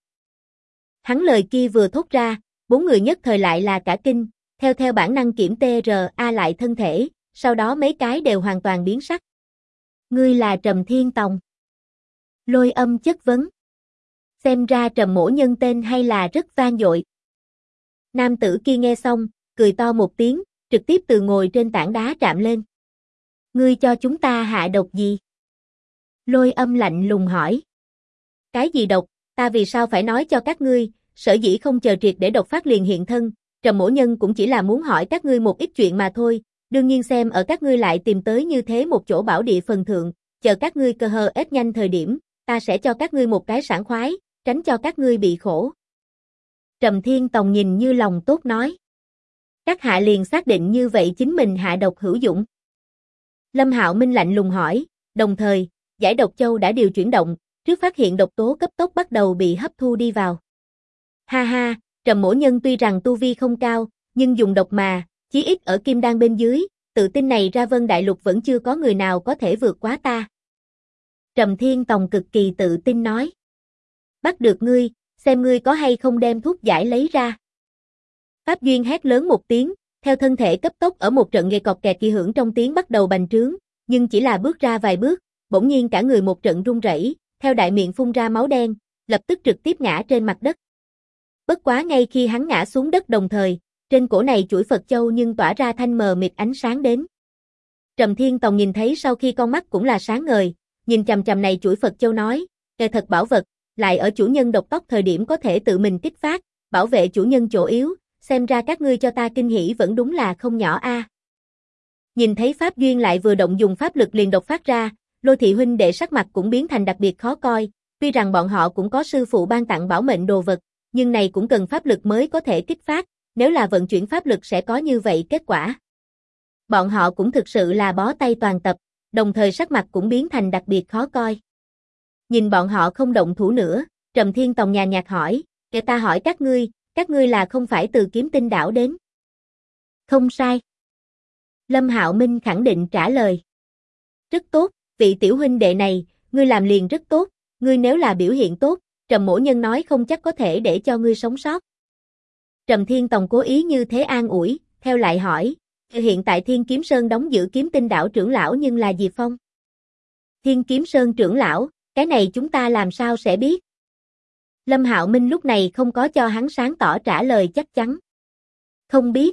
Hắn lời kia vừa thốt ra, 4 người nhất thời lại là cả kinh, theo bản năng kiểm TRA lại thân thể, sau đó mấy cái đều hoàn toàn biến sắc. Ngươi là Trầm Thiên Tòng. Lôi Âm chất vấn. Xem ra Trầm Mỗ nhân tên hay là rất vang dội. Nam tử kia nghe xong, cười to một tiếng, trực tiếp từ ngồi trên tảng đá trạm lên. Ngươi cho chúng ta hạ độc gì? Lôi Âm lạnh lùng hỏi. Cái gì độc, ta vì sao phải nói cho các ngươi, sở dĩ không chờ triệt để độc phát liền hiện thân, Trầm Mỗ nhân cũng chỉ là muốn hỏi các ngươi một ít chuyện mà thôi, đương nhiên xem ở các ngươi lại tìm tới như thế một chỗ bảo địa phần thượng, chờ các ngươi cơ hờ ép nhanh thời điểm, ta sẽ cho các ngươi một cái sảng khoái, tránh cho các ngươi bị khổ. Trầm Thiên Tòng nhìn như lòng tốt nói. Các hạ liền xác định như vậy chính mình hạ độc hữu dụng. Lâm Hạo Minh lạnh lùng hỏi, đồng thời, giải độc châu đã điều chuyển động, trước phát hiện độc tố cấp tốc bắt đầu bị hấp thu đi vào. Ha ha, Trầm Mỗ nhân tuy rằng tu vi không cao, nhưng dùng độc mà, chí ít ở kim đan bên dưới, tự tin này ra Vân Đại Lục vẫn chưa có người nào có thể vượt quá ta. Trầm Thiên Tòng cực kỳ tự tin nói. Bắt được ngươi, xem ngươi có hay không đem thuốc giải lấy ra. Pháp Duyên hét lớn một tiếng, theo thân thể cấp tốc ở một trận gây cọt kẹt kỳ hưởng trong tiếng bắt đầu bành trướng, nhưng chỉ là bước ra vài bước, bỗng nhiên cả người một trận run rẩy, theo đại miệng phun ra máu đen, lập tức trực tiếp ngã trên mặt đất. Bất quá ngay khi hắn ngã xuống đất đồng thời, trên cổ này chuỗi Phật châu nhưng tỏa ra thanh mờ mịt ánh sáng đến. Trầm Thiên Tòng nhìn thấy sau khi con mắt cũng là sáng ngời, nhìn chằm chằm này chuỗi Phật châu nói, thật bảo vật, lại ở chủ nhân độc tốc thời điểm có thể tự mình kích phát, bảo vệ chủ nhân chỗ yếu, xem ra các ngươi cho ta kinh hỉ vẫn đúng là không nhỏ a. Nhìn thấy Pháp Duyên lại vừa động dùng pháp lực liền độc phát ra, Lôi thị huynh đệ sắc mặt cũng biến thành đặc biệt khó coi, tuy rằng bọn họ cũng có sư phụ ban tặng bảo mệnh đồ vật, nhưng này cũng cần pháp lực mới có thể kích phát, nếu là vận chuyển pháp lực sẽ có như vậy kết quả. Bọn họ cũng thực sự là bó tay toàn tập, đồng thời sắc mặt cũng biến thành đặc biệt khó coi. Nhìn bọn họ không động thủ nữa, Trầm Thiên Tòng nhàn nhạt hỏi, "Kể ta hỏi các ngươi là không phải từ Kiếm Tinh đảo đến?" "Không sai." Lâm Hạo Minh khẳng định trả lời. "Rất tốt, vị tiểu huynh đệ này, ngươi làm liền rất tốt, ngươi nếu là biểu hiện tốt, Trầm Mỗ nhân nói không chắc có thể để cho ngươi sống sót." Trầm Thiên Tòng cố ý như thế an ủi, theo lại hỏi, "Hiện tại Thiên Kiếm Sơn đóng giữ Kiếm Tinh đảo trưởng lão nhưng là Diệp Phong." "Thiên Kiếm Sơn trưởng lão, cái này chúng ta làm sao sẽ biết?" Lâm Hạo Minh lúc này không có cho hắn sáng tỏ trả lời chắc chắn. "Không biết.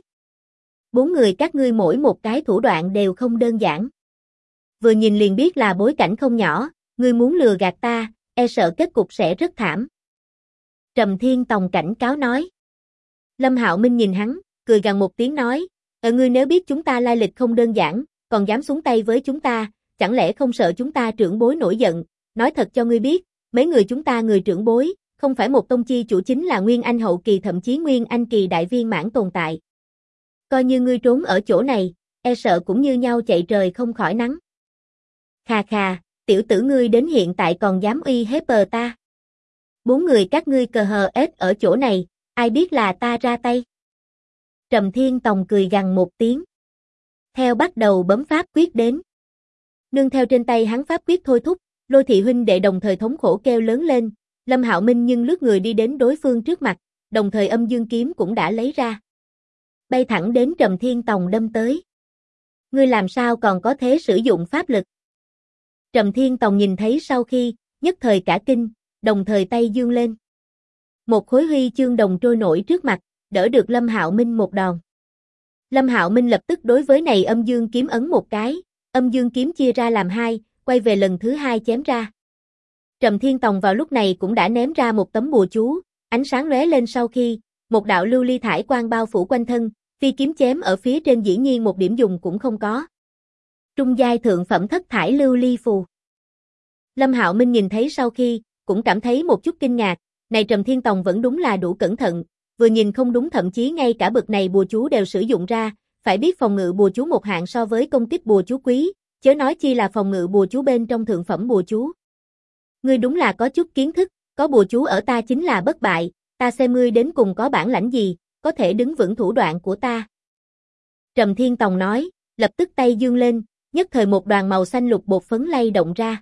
4 người các ngươi mỗi một cái thủ đoạn đều không đơn giản. Vừa nhìn liền biết là bối cảnh không nhỏ, ngươi muốn lừa gạt ta, e sợ kết cục sẽ rất thảm." Trầm Thiên Tòng cảnh cáo nói. Lâm Hạo Minh nhìn hắn, cười gằn một tiếng nói, ngươi nếu biết chúng ta lai lịch không đơn giản, còn dám xuống tay với chúng ta, chẳng lẽ không sợ chúng ta trưởng bối nổi giận, nói thật cho ngươi biết, mấy người chúng ta người trưởng bối, không phải một tông chi chủ chính là Nguyên Anh hậu kỳ thậm chí Nguyên Anh kỳ đại viên mãn tồn tại. Coi như ngươi trốn ở chỗ này, e sợ cũng như nhau chạy trời không khỏi nắng. Khà khà, tiểu tử ngươi đến hiện tại còn dám uy hiếp ta. 4 người các ngươi cờ hờ ết ở chỗ này, ai biết là ta ra tay. Trầm Thiên Tòng cười gằn một tiếng. Theo bắt đầu bấm pháp quyết đến. Nương theo trên tay hắn pháp quyết thôi thúc, Lôi thị huynh đệ đồng thời thống khổ kêu lớn lên, Lâm Hạo Minh nhưng lướt người đi đến đối phương trước mặt, đồng thời âm dương kiếm cũng đã lấy ra. Bay thẳng đến Trầm Thiên Tòng đâm tới. Ngươi làm sao còn có thể sử dụng pháp lực? Trầm Thiên Tòng nhìn thấy sau khi, nhất thời cả kinh, đồng thời tay giương lên. Một khối huy chương đồng trôi nổi trước mặt, đỡ được Lâm Hạo Minh một đòn. Lâm Hạo Minh lập tức đối với này âm dương kiếm ấn một cái, âm dương kiếm chia ra làm hai, quay về lần thứ hai chém ra. Trầm Thiên Tòng vào lúc này cũng đã ném ra một tấm bùa chú, ánh sáng lóe lên sau khi, một đạo lưu ly thải quang bao phủ quanh thân, phi kiếm chém ở phía trên dĩ nhiên một điểm dùng cũng không có. Trung giai thượng phẩm thất thải lưu ly phù. Lâm Hạo Minh nhìn thấy sau khi, cũng cảm thấy một chút kinh ngạc, này Trầm Thiên Tòng vẫn đúng là đủ cẩn thận, vừa nhìn không đúng thậm chí ngay cả bực này bùa chú đều sử dụng ra, phải biết phòng ngự bùa chú một hạng so với công kích bùa chú quý, chớ nói chi là phòng ngự bùa chú bên trong thượng phẩm bùa chú. Ngươi đúng là có chút kiến thức, có bùa chú ở ta chính là bất bại, ta xem ngươi đến cùng có bản lãnh gì, có thể đứng vững thủ đoạn của ta. Trầm Thiên Tòng nói, lập tức tay giương lên, nhất thời một đoàn màu xanh lục bột phấn lay động ra.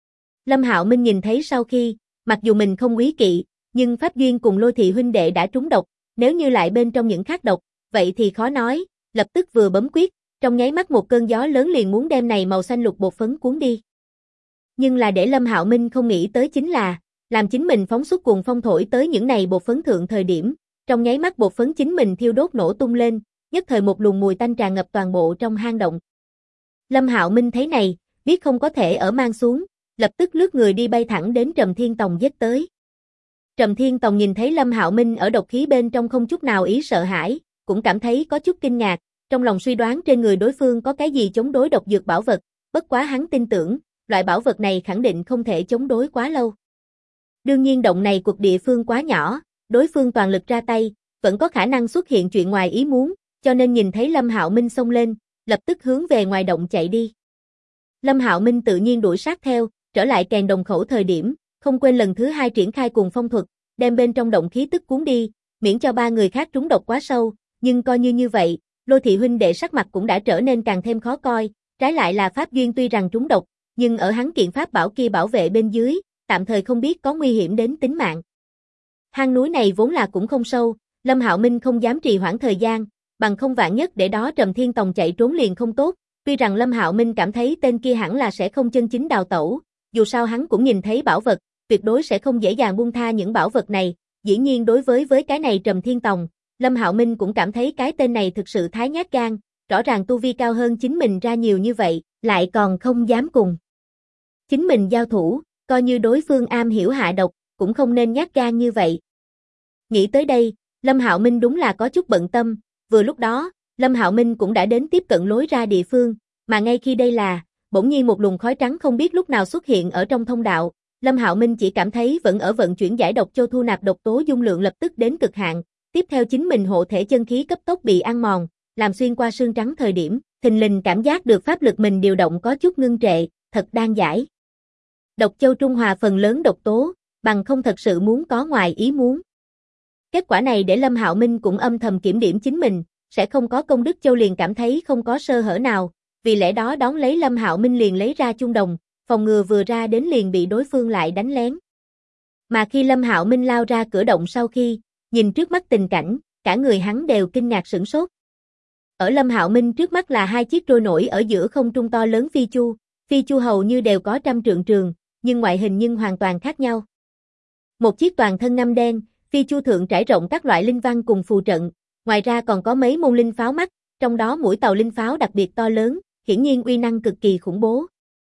Lâm Hạo Minh nhìn thấy sau khi, mặc dù mình không quý kỵ, nhưng Pháp Duyên cùng Lôi thị huynh đệ đã trúng độc, nếu như lại bên trong những khác độc, vậy thì khó nói, lập tức vừa bấm quyết, trong nháy mắt một cơn gió lớn liền muốn đem này màu xanh lục bột phấn cuốn đi. Nhưng là để Lâm Hạo Minh không nghĩ tới chính là, làm chính mình phóng xuất cuồng phong thổi tới những này bột phấn thượng thời điểm, trong nháy mắt bột phấn chính mình thiêu đốt nổ tung lên, nhất thời một luồng mùi tanh tràn ngập toàn bộ trong hang động. Lâm Hạo Minh thấy này, biết không có thể ở mang xuống, lập tức lướt người đi bay thẳng đến Trầm Thiên Tòng giết tới. Trầm Thiên Tòng nhìn thấy Lâm Hạo Minh ở độc khí bên trong không chút nào ý sợ hãi, cũng cảm thấy có chút kinh ngạc, trong lòng suy đoán trên người đối phương có cái gì chống đối độc dược bảo vật, bất quá hắn tin tưởng, loại bảo vật này khẳng định không thể chống đối quá lâu. Đương nhiên động này cuộc địa phương quá nhỏ, đối phương toàn lực ra tay, vẫn có khả năng xuất hiện chuyện ngoài ý muốn, cho nên nhìn thấy Lâm Hạo Minh xông lên, lập tức hướng về ngoài động chạy đi. Lâm Hạo Minh tự nhiên đuổi sát theo, trở lại kèn đồng khẩu thời điểm, không quên lần thứ hai triển khai cuồng phong thuật, đem bên trong động khí tức cuốn đi, miễn cho ba người khác trúng độc quá sâu, nhưng coi như vậy, Lôi thị huynh đệ sắc mặt cũng đã trở nên càng thêm khó coi, trái lại là Pháp Duyên tuy rằng trúng độc, nhưng ở hắn kiện pháp bảo kia bảo vệ bên dưới, tạm thời không biết có nguy hiểm đến tính mạng. Hang núi này vốn là cũng không sâu, Lâm Hạo Minh không dám trì hoãn thời gian, bằng không vạn nhất để đó Trầm Thiên Tòng chạy trốn liền không tốt, tuy rằng Lâm Hạo Minh cảm thấy tên kia hẳn là sẽ không chân chính đào tẩu, dù sao hắn cũng nhìn thấy bảo vật, tuyệt đối sẽ không dễ dàng buông tha những bảo vật này, dĩ nhiên đối với cái này Trầm Thiên Tòng, Lâm Hạo Minh cũng cảm thấy cái tên này thực sự thái nhát gan, rõ ràng tu vi cao hơn chính mình ra nhiều như vậy, lại còn không dám cùng chính mình giao thủ, coi như đối phương am hiểu hạ độc, cũng không nên nhát gan như vậy. Nghĩ tới đây, Lâm Hạo Minh đúng là có chút bận tâm, vừa lúc đó, Lâm Hạo Minh cũng đã đến tiếp cận lối ra địa phương, mà ngay khi đây là, bỗng nhiên một luồng khói trắng không biết lúc nào xuất hiện ở trong thông đạo, Lâm Hạo Minh chỉ cảm thấy vẫn ở vận chuyển giải độc châu thu nạp độc tố dung lượng lập tức đến cực hạn, tiếp theo chính mình hộ thể chân khí cấp tốc bị ăn mòn, làm xuyên qua xương trắng thời điểm, thình lình cảm giác được pháp lực mình điều động có chút ngưng trệ, thật đang giải. Độc châu trung hòa phần lớn độc tố, bằng không thật sự muốn có ngoài ý muốn. Kết quả này để Lâm Hạo Minh cũng âm thầm kiểm điểm chính mình, sẽ không có công đức châu liền cảm thấy không có sơ hở nào, vì lẽ đó đón lấy Lâm Hạo Minh liền lấy ra chung đồng, phòng ngừa vừa ra đến liền bị đối phương lại đánh lén. Mà khi Lâm Hạo Minh lao ra cửa động sau khi, nhìn trước mắt tình cảnh, cả người hắn đều kinh ngạc sửng sốt. Ở Lâm Hạo Minh trước mắt là hai chiếc trôi nổi ở giữa không trung to lớn phi chu hầu như đều có 100 trượng trường, nhưng ngoại hình nhưng hoàn toàn khác nhau. Một chiếc toàn thân ngăm đen, phi chu thượng trải rộng các loại linh văn cùng phù trận, ngoài ra còn có mấy môn linh pháo mắt, trong đó mũi tàu linh pháo đặc biệt to lớn, hiển nhiên uy năng cực kỳ khủng bố.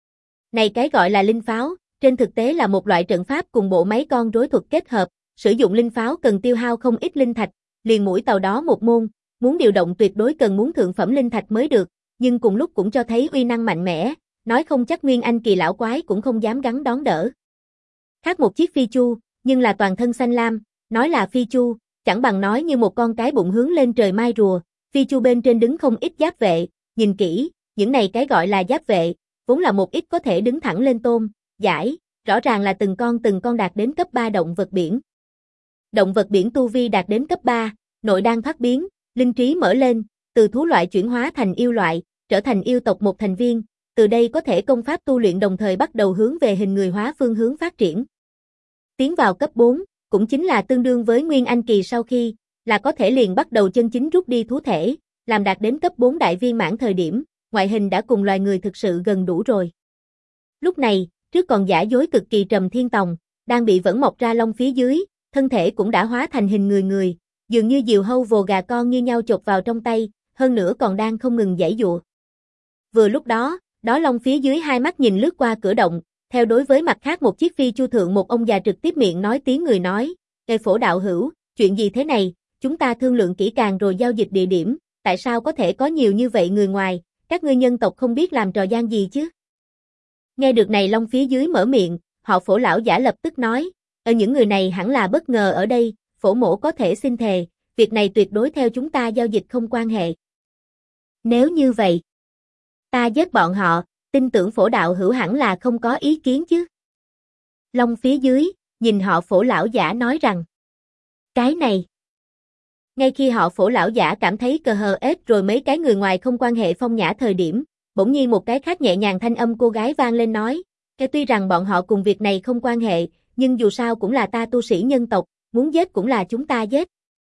Này cái gọi là linh pháo, trên thực tế là một loại trận pháp cùng bộ máy con rối thuật kết hợp, sử dụng linh pháo cần tiêu hao không ít linh thạch, liền mũi tàu đó một môn, muốn điều động tuyệt đối cần muốn thượng phẩm linh thạch mới được, nhưng cùng lúc cũng cho thấy uy năng mạnh mẽ, nói không chắc Nguyên Anh kỳ lão quái cũng không dám gắng đón đỡ. Khác một chiếc phi chu, nhưng là toàn thân xanh lam, nói là phi chu, chẳng bằng nói như một con cái bụng hướng lên trời mai rùa, phi chu bên trên đứng không ít giáp vệ, nhìn kỹ, những này cái gọi là giáp vệ, vốn là một ít có thể đứng thẳng lên tôm, giải, rõ ràng là từng con đạt đến cấp 3 động vật biển. Động vật biển tu vi đạt đến cấp 3, nội đan thoát biến, linh trí mở lên, từ thú loại chuyển hóa thành yêu loại, trở thành yêu tộc một thành viên, từ đây có thể công pháp tu luyện đồng thời bắt đầu hướng về hình người hóa phương hướng phát triển. Tiến vào cấp 4, cũng chính là tương đương với Nguyên Anh kỳ sau khi, là có thể liền bắt đầu chân chính rút đi thú thể, làm đạt đến cấp 4 đại viên mãn thời điểm, ngoại hình đã cùng loài người thực sự gần đủ rồi. Lúc này, trước còn giả dối cực kỳ Trầm Thiên Tòng, đang bị vẫn mọc ra lông phía dưới, thân thể cũng đã hóa thành hình người, dường như diều hâu vồ gà con như nhau chộp vào trong tay, hơn nữa còn đang không ngừng giãy giụa. Vừa lúc đó, đó lông phía dưới hai mắt nhìn lướt qua cửa động, theo đối với mặt khác một chiếc phi chu thượng một ông già trực tiếp miệng nói tiếng người nói, "Ê Phổ đạo hữu, chuyện gì thế này, chúng ta thương lượng kỹ càng rồi giao dịch địa điểm, tại sao có thể có nhiều như vậy người ngoài, các ngươi nhân tộc không biết làm trò gian gì chứ?" Nghe được này lông phía dưới mở miệng, họ Phổ lão giả lập tức nói, những người này hẳn là bất ngờ ở đây, Phổ mỗ có thể xin thề, việc này tuyệt đối theo chúng ta giao dịch không quan hệ. Nếu như vậy, ta giết bọn họ, tin tưởng Phổ đạo hữu hẳn là không có ý kiến chứ. Long phía dưới, nhìn họ Phổ lão giả nói rằng, cái này. Ngay khi họ Phổ lão giả cảm thấy cờ hờ ết rồi mấy cái người ngoài không quan hệ phong nhã thời điểm, bỗng nhiên một cái khác nhẹ nhàng thanh âm cô gái vang lên nói, tuy rằng bọn họ cùng việc này không quan hệ, nhưng dù sao cũng là ta tu sĩ nhân tộc, muốn giết cũng là chúng ta giết.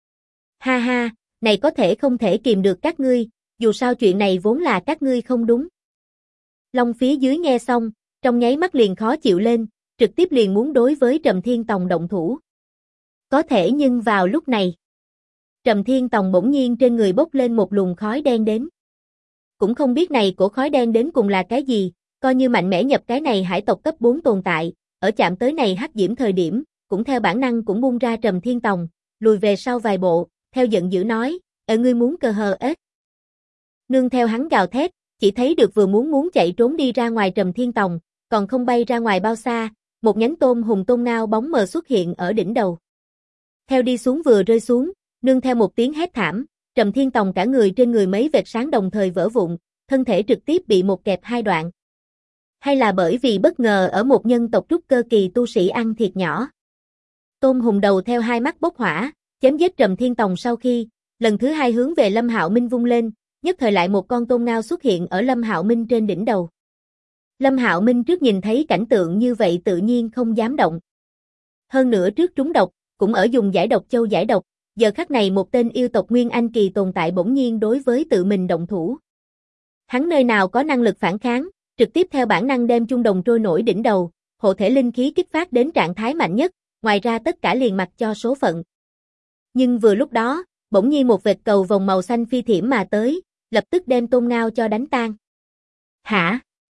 Ha ha, này có thể không thể kìm được các ngươi, dù sao chuyện này vốn là các ngươi không đúng. Long phía dưới nghe xong, trong nháy mắt liền khó chịu lên, trực tiếp liền muốn đối với Trầm Thiên Tòng động thủ. Có thể nhưng vào lúc này, Trầm Thiên Tòng bỗng nhiên trên người bốc lên một luồng khói đen đến. Cũng không biết này cổ khói đen đến cùng là cái gì, coi như mạnh mẽ nhập cái này hải tộc cấp 4 tồn tại, ở chạm tới này hắc diễm thời điểm, cũng theo bản năng cũng bung ra Trầm Thiên Tòng, lùi về sau vài bộ, theo giận dữ nói, ngươi muốn cờ hờ ết. Nương theo hắn gào thét, chỉ thấy được vừa muốn chạy trốn đi ra ngoài Trầm Thiên Tòng, còn không bay ra ngoài bao xa, một nhánh tôm hùng tôm ngao bóng mờ xuất hiện ở đỉnh đầu. Theo đi xuống vừa rơi xuống, nương theo một tiếng hét thảm, Trầm Thiên Tòng cả người trên người mấy vệt sáng đồng thời vỡ vụn, thân thể trực tiếp bị một kẹp hai đoạn. Hay là bởi vì bất ngờ ở một nhân tộc trúc cơ kỳ tu sĩ ăn thiệt nhỏ. Tôm hùng đầu theo hai mắt bốc hỏa, chém giết Trầm Thiên Tòng sau khi, lần thứ hai hướng về Lâm Hạo Minh vung lên, nhất thời lại một con tôm ngao xuất hiện ở Lâm Hạo Minh trên đỉnh đầu. Lâm Hạo Minh trước nhìn thấy cảnh tượng như vậy tự nhiên không dám động. Hơn nữa trước trúng độc, cũng ở dùng giải độc châu giải độc, giờ khắc này một tên yêu tộc Nguyên Anh kỳ tồn tại bỗng nhiên đối với tự mình động thủ. Hắn nơi nào có năng lực phản kháng, trực tiếp theo bản năng đem chung đồng trôi nổi đỉnh đầu, hộ thể linh khí kích phát đến trạng thái mạnh nhất, ngoài ra tất cả liền mặc cho số phận. Nhưng vừa lúc đó, bỗng nhiên một vệt cầu vòng màu xanh phi thiểm mà tới, lập tức đem tôm ngao cho đánh tan. Hả?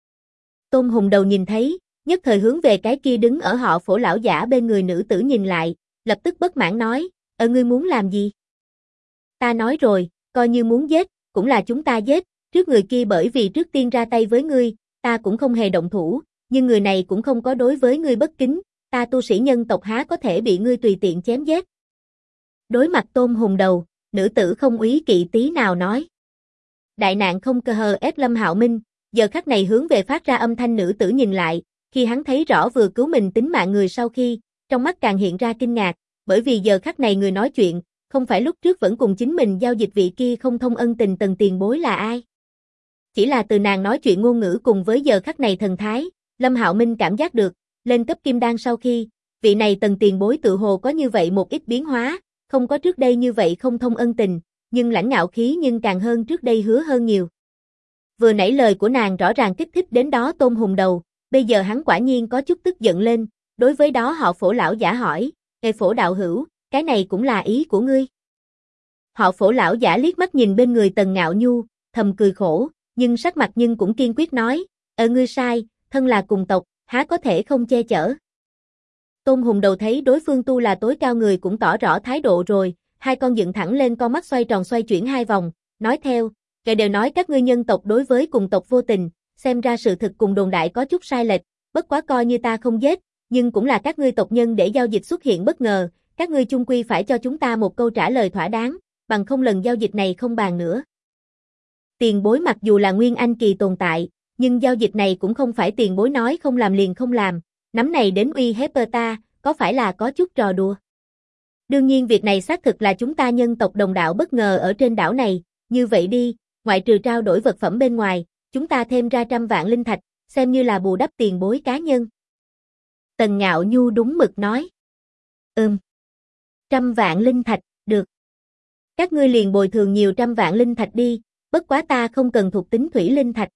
Tôm hùng đầu nhìn thấy, nhất thời hướng về cái kia đứng ở họ Phổ lão giả bên người nữ tử nhìn lại, lập tức bất mãn nói, ngươi muốn làm gì? Ta nói rồi, coi như muốn giết, cũng là chúng ta giết, trước người kia bởi vì trước tiên ra tay với ngươi, ta cũng không hề động thủ, nhưng người này cũng không có đối với ngươi bất kính, ta tu sĩ nhân tộc há có thể bị ngươi tùy tiện chém giết. Đối mặt tôm hùng đầu, nữ tử không úy kỵ tí nào nói. Đại nạn không cơ hờ ép Lâm Hạo Minh, giờ khắc này hướng về phát ra âm thanh nữ tử nhìn lại, khi hắn thấy rõ vừa cứu mình tính mạng người sau khi, trong mắt càng hiện ra kinh ngạc, bởi vì giờ khắc này người nói chuyện, không phải lúc trước vẫn cùng chính mình giao dịch vị kia không thông ân tình Tần tiền bối là ai. Chỉ là từ nàng nói chuyện ngôn ngữ cùng với giờ khắc này thần thái, Lâm Hạo Minh cảm giác được, lên cấp kim đan sau khi, vị này Tần tiền bối tự hồ có như vậy một ít biến hóa, không có trước đây như vậy không thông ân tình, nhưng lãnh ngạo khí nhưng càng hơn trước đây hứa hơn nhiều. Vừa nãy lời của nàng rõ ràng kích thích đến đó tôm hùng đầu, bây giờ hắn quả nhiên có chút tức giận lên, đối với đó họ Phổ lão giả hỏi, Phổ đạo hữu, cái này cũng là ý của ngươi. Họ Phổ lão giả liếc mắt nhìn bên người Tần Ngạo Nhu, thầm cười khổ, nhưng sắc mặt nhưng cũng kiên quyết nói, ngươi sai, thân là cùng tộc, há có thể không che chở. Tôm hùng đầu thấy đối phương tu là tối cao người cũng tỏ rõ thái độ rồi, hai con dựng thẳng lên con mắt xoay tròn xoay chuyển hai vòng, nói theo, Kẻ đều nói các ngươi nhân tộc đối với cùng tộc vô tình, xem ra sự thực cùng đồn đại có chút sai lệch, bất quá coi như ta không giết, nhưng cũng là các ngươi tộc nhân để giao dịch xuất hiện bất ngờ, các ngươi chung quy phải cho chúng ta một câu trả lời thỏa đáng, bằng không lần giao dịch này không bàn nữa. Tiền bối mặc dù là nguyên anh kỳ tồn tại, nhưng giao dịch này cũng không phải tiền bối nói không làm liền không làm, nắm này đến uy hiếp ta, có phải là có chút trò đùa? Đương nhiên việc này xác thực là chúng ta nhân tộc đồng đạo bất ngờ ở trên đảo này, như vậy đi, ngoại trừ trao đổi vật phẩm bên ngoài, chúng ta thêm ra 100 vạn linh thạch, xem như là bù đắp tiền bối cá nhân. Tần Ngạo Nhu đúng mực nói. 100 vạn linh thạch, được. Các ngươi liền bồi thường nhiều 100 vạn linh thạch đi, bất quá ta không cần thuộc tính thủy linh thạch.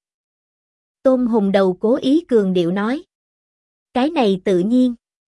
Tôn Hùng Đầu cố ý cường điệu nói. Cái này tự nhiên.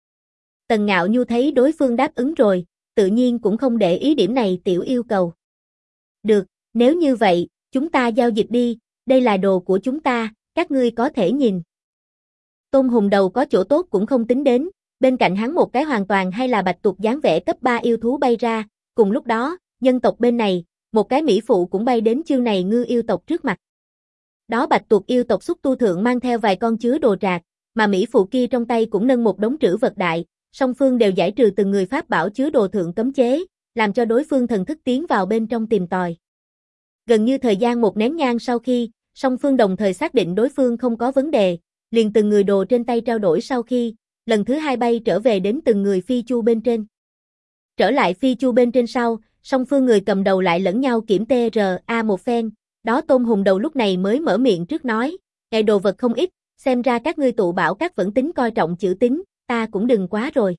Tần Ngạo Nhu thấy đối phương đáp ứng rồi, tự nhiên cũng không để ý điểm này tiểu yêu cầu. Được, nếu như vậy, chúng ta giao dịch đi, đây là đồ của chúng ta, các ngươi có thể nhìn. Tôn Hùng Đầu có chỗ tốt cũng không tính đến, bên cạnh hắn một cái hoàn toàn hay là bạch tuộc dáng vẻ cấp 3 yêu thú bay ra, cùng lúc đó, nhân tộc bên này, một cái mỹ phụ cũng bay đến chương này ngư yêu tộc trước mặt. Đó bạch tuộc yêu tộc xúc tu thượng mang theo vài con chứa đồ trạc, mà mỹ phụ kia trong tay cũng nâng một đống trữ vật đại, song phương đều giải trừ từng người pháp bảo chứa đồ thượng cấm chế, làm cho đối phương thần thức tiến vào bên trong tìm tòi. Gần như thời gian một nén nhang sau khi, song phương đồng thời xác định đối phương không có vấn đề, liền từng người đồ trên tay trao đổi sau khi, lần thứ hai bay trở về đến từng người phi chu bên trên. Trở lại phi chu bên trên sau, song phương người cầm đầu lại lẫn nhau kiểm TRA một phen, đó Tôn Hùng Đầu lúc này mới mở miệng trước nói, ngày đồ vật không ít, xem ra các ngươi tụ bảo các vẫn tính coi trọng chữ tín, ta cũng đừng quá rồi.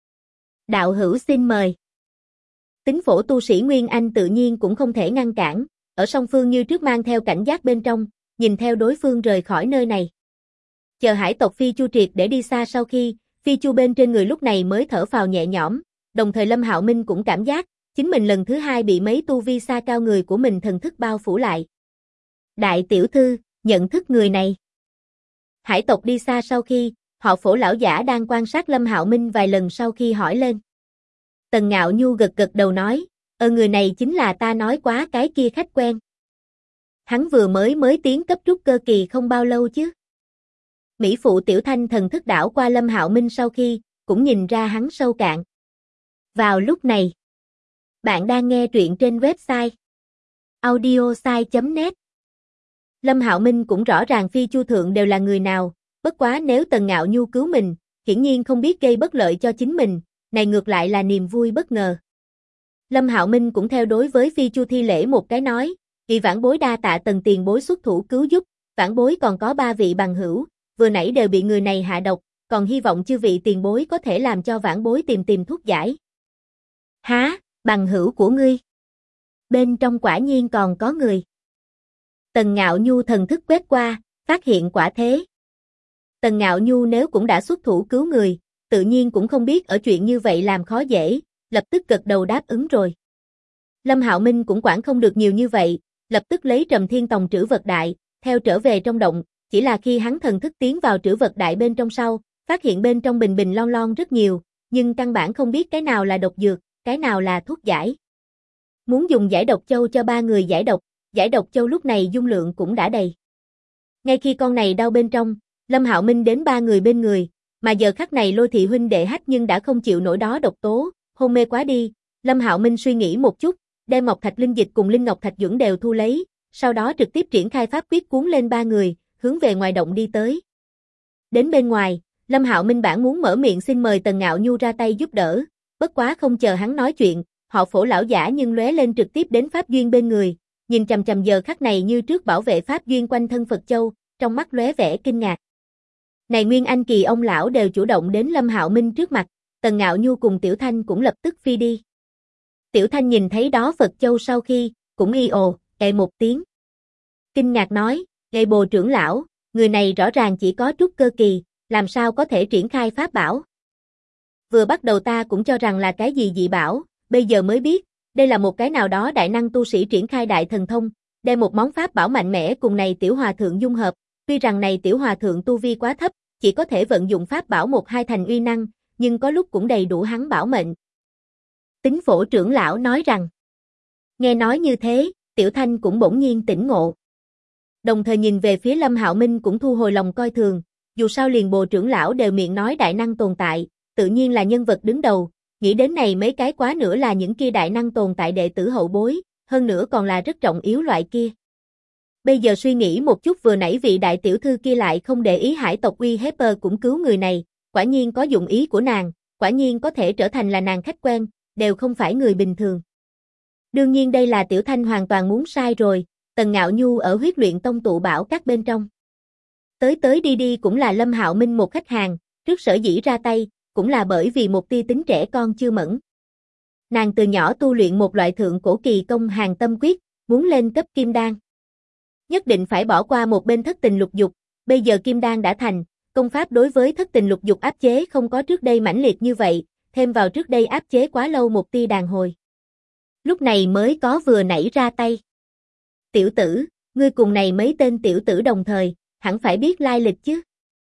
Đạo hữu xin mời. Tính phổ tu sĩ Nguyên Anh tự nhiên cũng không thể ngăn cản, ở song phương như trước mang theo cảnh giác bên trong, nhìn theo đối phương rời khỏi nơi này. Chờ hải tộc phi chu triệt để đi xa sau khi, phi chu bên trên người lúc này mới thở phào nhẹ nhõm, đồng thời Lâm Hạo Minh cũng cảm giác, chính mình lần thứ hai bị mấy tu vi xa cao người của mình thần thức bao phủ lại. Đại tiểu thư, nhận thức người này. Hải tộc đi xa sau khi, họ Phổ lão giả đang quan sát Lâm Hạo Minh vài lần sau khi hỏi lên. Tần Ngạo Nhu gật gật đầu nói, người này chính là ta nói quá cái kia khách quen. Hắn vừa mới tiến cấp trúc cơ kỳ không bao lâu chứ. Mỹ phụ Tiểu Thanh thần thức đảo qua Lâm Hạo Minh sau khi, cũng nhìn ra hắn sâu cạn. Vào lúc này, bạn đang nghe truyện trên website audiosai.net. Lâm Hạo Minh cũng rõ ràng phi chu thượng đều là người nào, bất quá nếu Tần Ngạo Nhu cứu mình, hiển nhiên không biết gây bất lợi cho chính mình, này ngược lại là niềm vui bất ngờ. Lâm Hạo Minh cũng theo đối với phi chu thi lễ một cái nói, vì vãn bối đa tạ Tần tiền bối xuất thủ cứu giúp, vãn bối còn có 3 vị bằng hữu, vừa nãy đều bị người này hạ độc, còn hy vọng chư vị tiền bối có thể làm cho vãn bối tìm thuốc giải. Há, bằng hữu của ngươi? Bên trong quả nhiên còn có người. Tần Ngạo Nhu thần thức quét qua, phát hiện quả thế. Tần Ngạo Nhu nếu cũng đã xuất thủ cứu người, tự nhiên cũng không biết ở chuyện như vậy làm khó dễ, lập tức gật đầu đáp ứng rồi. Lâm Hạo Minh cũng quản không được nhiều như vậy, lập tức lấy Trầm Thiên Tòng trữ vật đại, theo trở về trong động, chỉ là khi hắn thần thức tiến vào trữ vật đại bên trong sau, phát hiện bên trong bình bình lon lon rất nhiều, nhưng căn bản không biết cái nào là độc dược, cái nào là thuốc giải. Muốn dùng giải độc châu cho 3 người giải độc châu lúc này dung lượng cũng đã đầy. Ngay khi con này đau bên trong, Lâm Hạo Minh đến 3 người bên người, mà giờ khắc này Lôi thị huynh đệ hách nhưng đã không chịu nổi đó độc tố, hôn mê quá đi, Lâm Hạo Minh suy nghĩ một chút, đem Ngọc Thạch Linh Dịch cùng Linh Ngọc Thạch Dưỡng đều thu lấy, sau đó trực tiếp triển khai pháp quyết cuốn lên 3 người, hướng về ngoài động đi tới. Đến bên ngoài, Lâm Hạo Minh bản muốn mở miệng xin mời Tần Ngạo Nhu ra tay giúp đỡ, bất quá không chờ hắn nói chuyện, họ Phổ lão giả nhưng lóe lên trực tiếp đến Pháp Duyên bên người, nhìn chằm chằm giờ khắc này như trước bảo vệ Pháp Duyên quanh thân Phật Châu, trong mắt lóe vẻ kinh ngạc. Này Nguyên Anh kỳ ông lão đều chủ động đến Lâm Hạo Minh trước mặt, Tần Ngạo Nhu cùng Tiểu Thanh cũng lập tức phi đi. Tiểu Thanh nhìn thấy đó Phật Châu sau khi, cũng y ồ, một tiếng. Kinh ngạc nói, Ngài Bồ trưởng lão, người này rõ ràng chỉ có trúc cơ kỳ, làm sao có thể triển khai pháp bảo. Vừa bắt đầu ta cũng cho rằng là cái gì dị bảo, bây giờ mới biết, đây là một cái nào đó đại năng tu sĩ triển khai đại thần thông, đem một món pháp bảo mạnh mẽ cùng này tiểu hòa thượng dung hợp, tuy rằng này tiểu hòa thượng tu vi quá thấp, chỉ có thể vận dụng pháp bảo 1-2 thành uy năng, nhưng có lúc cũng đầy đủ hắn bảo mệnh. Tính Phổ trưởng lão nói rằng, nghe nói như thế, Tiểu Thanh cũng bỗng nhiên tỉnh ngộ. Đồng thời nhìn về phía Lâm Hạo Minh cũng thu hồi lòng coi thường, dù sao liền Bồ trưởng lão đều miệng nói đại năng tồn tại, tự nhiên là nhân vật đứng đầu, nghĩ đến này mấy cái quá nữa là những kia đại năng tồn tại đệ tử hậu bối, hơn nữa còn là rất trọng yếu loại kia. Bây giờ suy nghĩ một chút vừa nãy vị đại tiểu thư kia lại không để ý hải tộc uy hiếp cũng cứu người này, quả nhiên có dụng ý của nàng, quả nhiên có thể trở thành là nàng khách quen, đều không phải người bình thường. Đương nhiên đây là Tiểu Thanh hoàn toàn muốn sai rồi, Tần Ngạo Nhu ở huyết luyện tông tụ bảo các bên trong. Tới tới đi đi cũng là Lâm Hạo Minh một khách hàng, trước sở dĩ ra tay, cũng là bởi vì một tia tính trẻ con chưa mẫn. Nàng từ nhỏ tu luyện một loại thượng cổ kỳ công Hàng Tâm Quyết, muốn lên cấp kim đan. Nhất định phải bỏ qua một bên thất tình lục dục, bây giờ kim đan đã thành, công pháp đối với thất tình lục dục áp chế không có trước đây mãnh liệt như vậy, thêm vào trước đây áp chế quá lâu một tia đàn hồi. Lúc này mới có vừa nãy ra tay. Tiểu tử, ngươi cùng này mấy tên tiểu tử đồng thời, hẳn phải biết lai lịch chứ?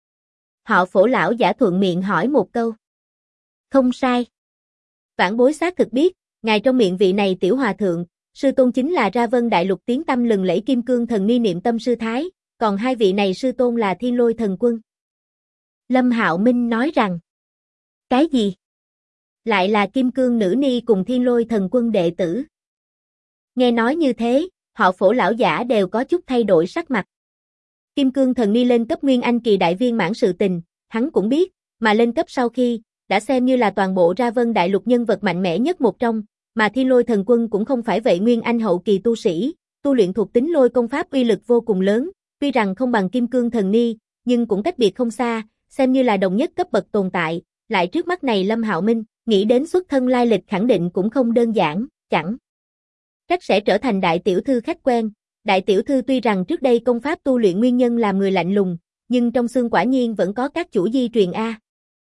Họ Phổ lão giả thuận miệng hỏi một câu. Không sai. Vãn bối xác thực biết, ngài trong miệng vị này tiểu hòa thượng, sư tôn chính là Ra Vân Đại Lục tiếng tăm lừng lẫy Kim Cương Thần Ni Niệm Tâm sư thái, còn hai vị này sư tôn là Thiên Lôi Thần Quân. Lâm Hạo Minh nói rằng. Cái gì? Lại là Kim Cương Nữ Ni cùng Thiên Lôi Thần Quân đệ tử. Nghe nói như thế, họ Phổ lão giả đều có chút thay đổi sắc mặt. Kim Cương Thần Ni lên cấp Nguyên Anh kỳ đại viên mãn sự tình, hắn cũng biết, mà lên cấp sau khi, đã xem như là toàn bộ Ra Vân Đại Lục nhân vật mạnh mẽ nhất một trong, mà Thiên Lôi Thần Quân cũng không phải vậy Nguyên Anh hậu kỳ tu sĩ, tu luyện thuộc tính lôi công pháp uy lực vô cùng lớn, tuy rằng không bằng Kim Cương Thần Ni, nhưng cũng cách biệt không xa, xem như là đồng nhất cấp bậc tồn tại, lại trước mắt này Lâm Hạo Minh, nghĩ đến xuất thân lai lịch khẳng định cũng không đơn giản, chẳng trách sẽ trở thành đại tiểu thư khách quen. Đại tiểu thư tuy rằng trước đây công pháp tu luyện nguyên nhân làm người lạnh lùng, nhưng trong xương quả nhiên vẫn có các chủ di truyền a.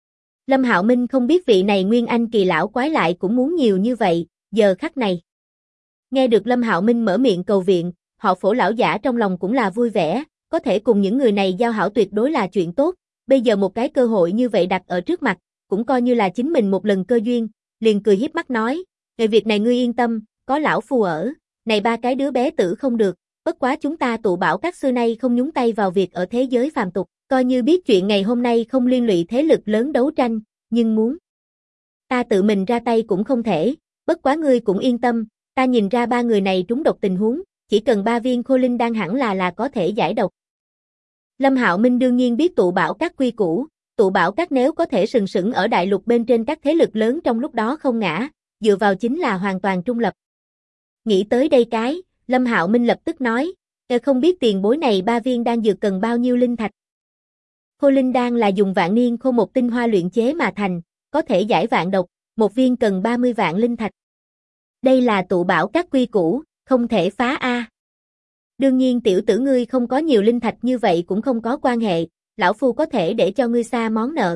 Lâm Hạo Minh không biết vị này Nguyên Anh kỳ lão quái lại cũng muốn nhiều như vậy, giờ khắc này. Nghe được Lâm Hạo Minh mở miệng cầu viện, họ Phổ lão giả trong lòng cũng là vui vẻ, có thể cùng những người này giao hảo tuyệt đối là chuyện tốt, bây giờ một cái cơ hội như vậy đặt ở trước mặt, cũng coi như là chính mình một lần cơ duyên, liền cười hiếp mắt nói, về việc này ngươi yên tâm, có lão phu ở, này ba cái đứa bé tử không được. Bất quá chúng ta tụ bảo các xưa nay không nhúng tay vào việc ở thế giới phàm tục, coi như biết chuyện ngày hôm nay không liên lụy thế lực lớn đấu tranh, nhưng muốn ta tự mình ra tay cũng không thể, bất quá ngươi cũng yên tâm, ta nhìn ra ba người này trúng độc tình huống, chỉ cần 3 viên khô linh đan hẳn là có thể giải độc. Lâm Hạo Minh đương nhiên biết tụ bảo các quy củ, tụ bảo các nếu có thể sừng sững ở đại lục bên trên các thế lực lớn trong lúc đó không ngã, dựa vào chính là hoàn toàn trung lập. Nghĩ tới đây cái, Lâm Hạo Minh lập tức nói, không biết tiền bối này 3 viên đan dược cần bao nhiêu linh thạch. Khô linh đan là dùng vạn niên khô một tinh hoa luyện chế mà thành, có thể giải vạn độc, một viên cần 30 vạn linh thạch. Đây là tụ bảo các quy củ, không thể phá a. Đương nhiên tiểu tử ngươi không có nhiều linh thạch như vậy cũng không có quan hệ, lão phu có thể để cho ngươi xa món nợ.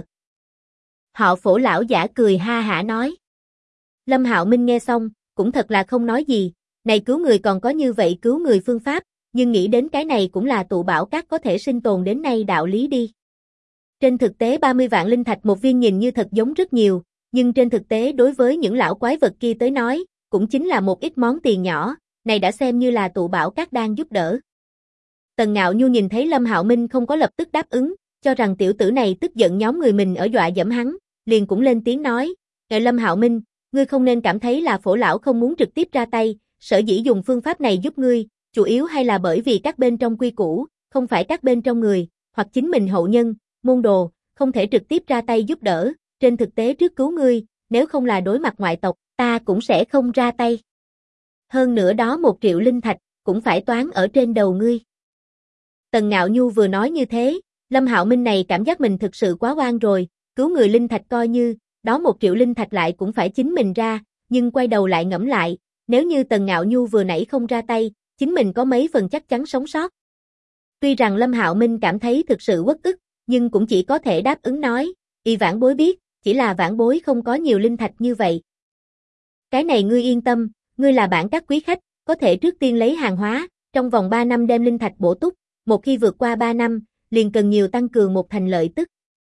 Họ Phổ lão giả cười ha hả nói. Lâm Hạo Minh nghe xong, cũng thật là không nói gì. Này cứu người còn có như vậy cứu người phương pháp, nhưng nghĩ đến cái này cũng là tụ bảo các có thể sinh tồn đến nay đạo lý đi. Trên thực tế 30 vạn linh thạch một viên nhìn như thật giống rất nhiều, nhưng trên thực tế đối với những lão quái vật kia tới nói, cũng chính là một ít món tiền nhỏ, này đã xem như là tụ bảo các đang giúp đỡ. Tần Ngạo Nhu nhìn thấy Lâm Hạo Minh không có lập tức đáp ứng, cho rằng tiểu tử này tức giận nhóm người mình ở dọa dẫm hắn, liền cũng lên tiếng nói, Lâm Hạo Minh, ngươi không nên cảm thấy là Phổ lão không muốn trực tiếp ra tay. Sở dĩ dùng phương pháp này giúp ngươi, chủ yếu hay là bởi vì các bên trong quy củ, không phải các bên trong người, hoặc chính mình hậu nhân, môn đồ, không thể trực tiếp ra tay giúp đỡ, trên thực tế trước cứu ngươi, nếu không là đối mặt ngoại tộc, ta cũng sẽ không ra tay. Hơn nữa đó 1 triệu linh thạch, cũng phải toán ở trên đầu ngươi. Tần Ngạo Nhu vừa nói như thế, Lâm Hạo Minh này cảm giác mình thực sự quá oan rồi, cứu người linh thạch coi như, đó 1 triệu linh thạch lại cũng phải chính mình ra, nhưng quay đầu lại ngẫm lại. Nếu như Tần Ngạo Nhu vừa nãy không ra tay, chính mình có mấy phần chắc chắn sống sót. Tuy rằng Lâm Hạo Minh cảm thấy thực sự uất ức, nhưng cũng chỉ có thể đáp ứng nói, y vãn bối biết, chỉ là vãn bối không có nhiều linh thạch như vậy. Cái này ngươi yên tâm, ngươi là bản các quý khách, có thể trước tiên lấy hàng hóa, trong vòng 3 năm đem linh thạch bổ túc, một khi vượt qua 3 năm, liền cần nhiều tăng cường một thành lợi tức.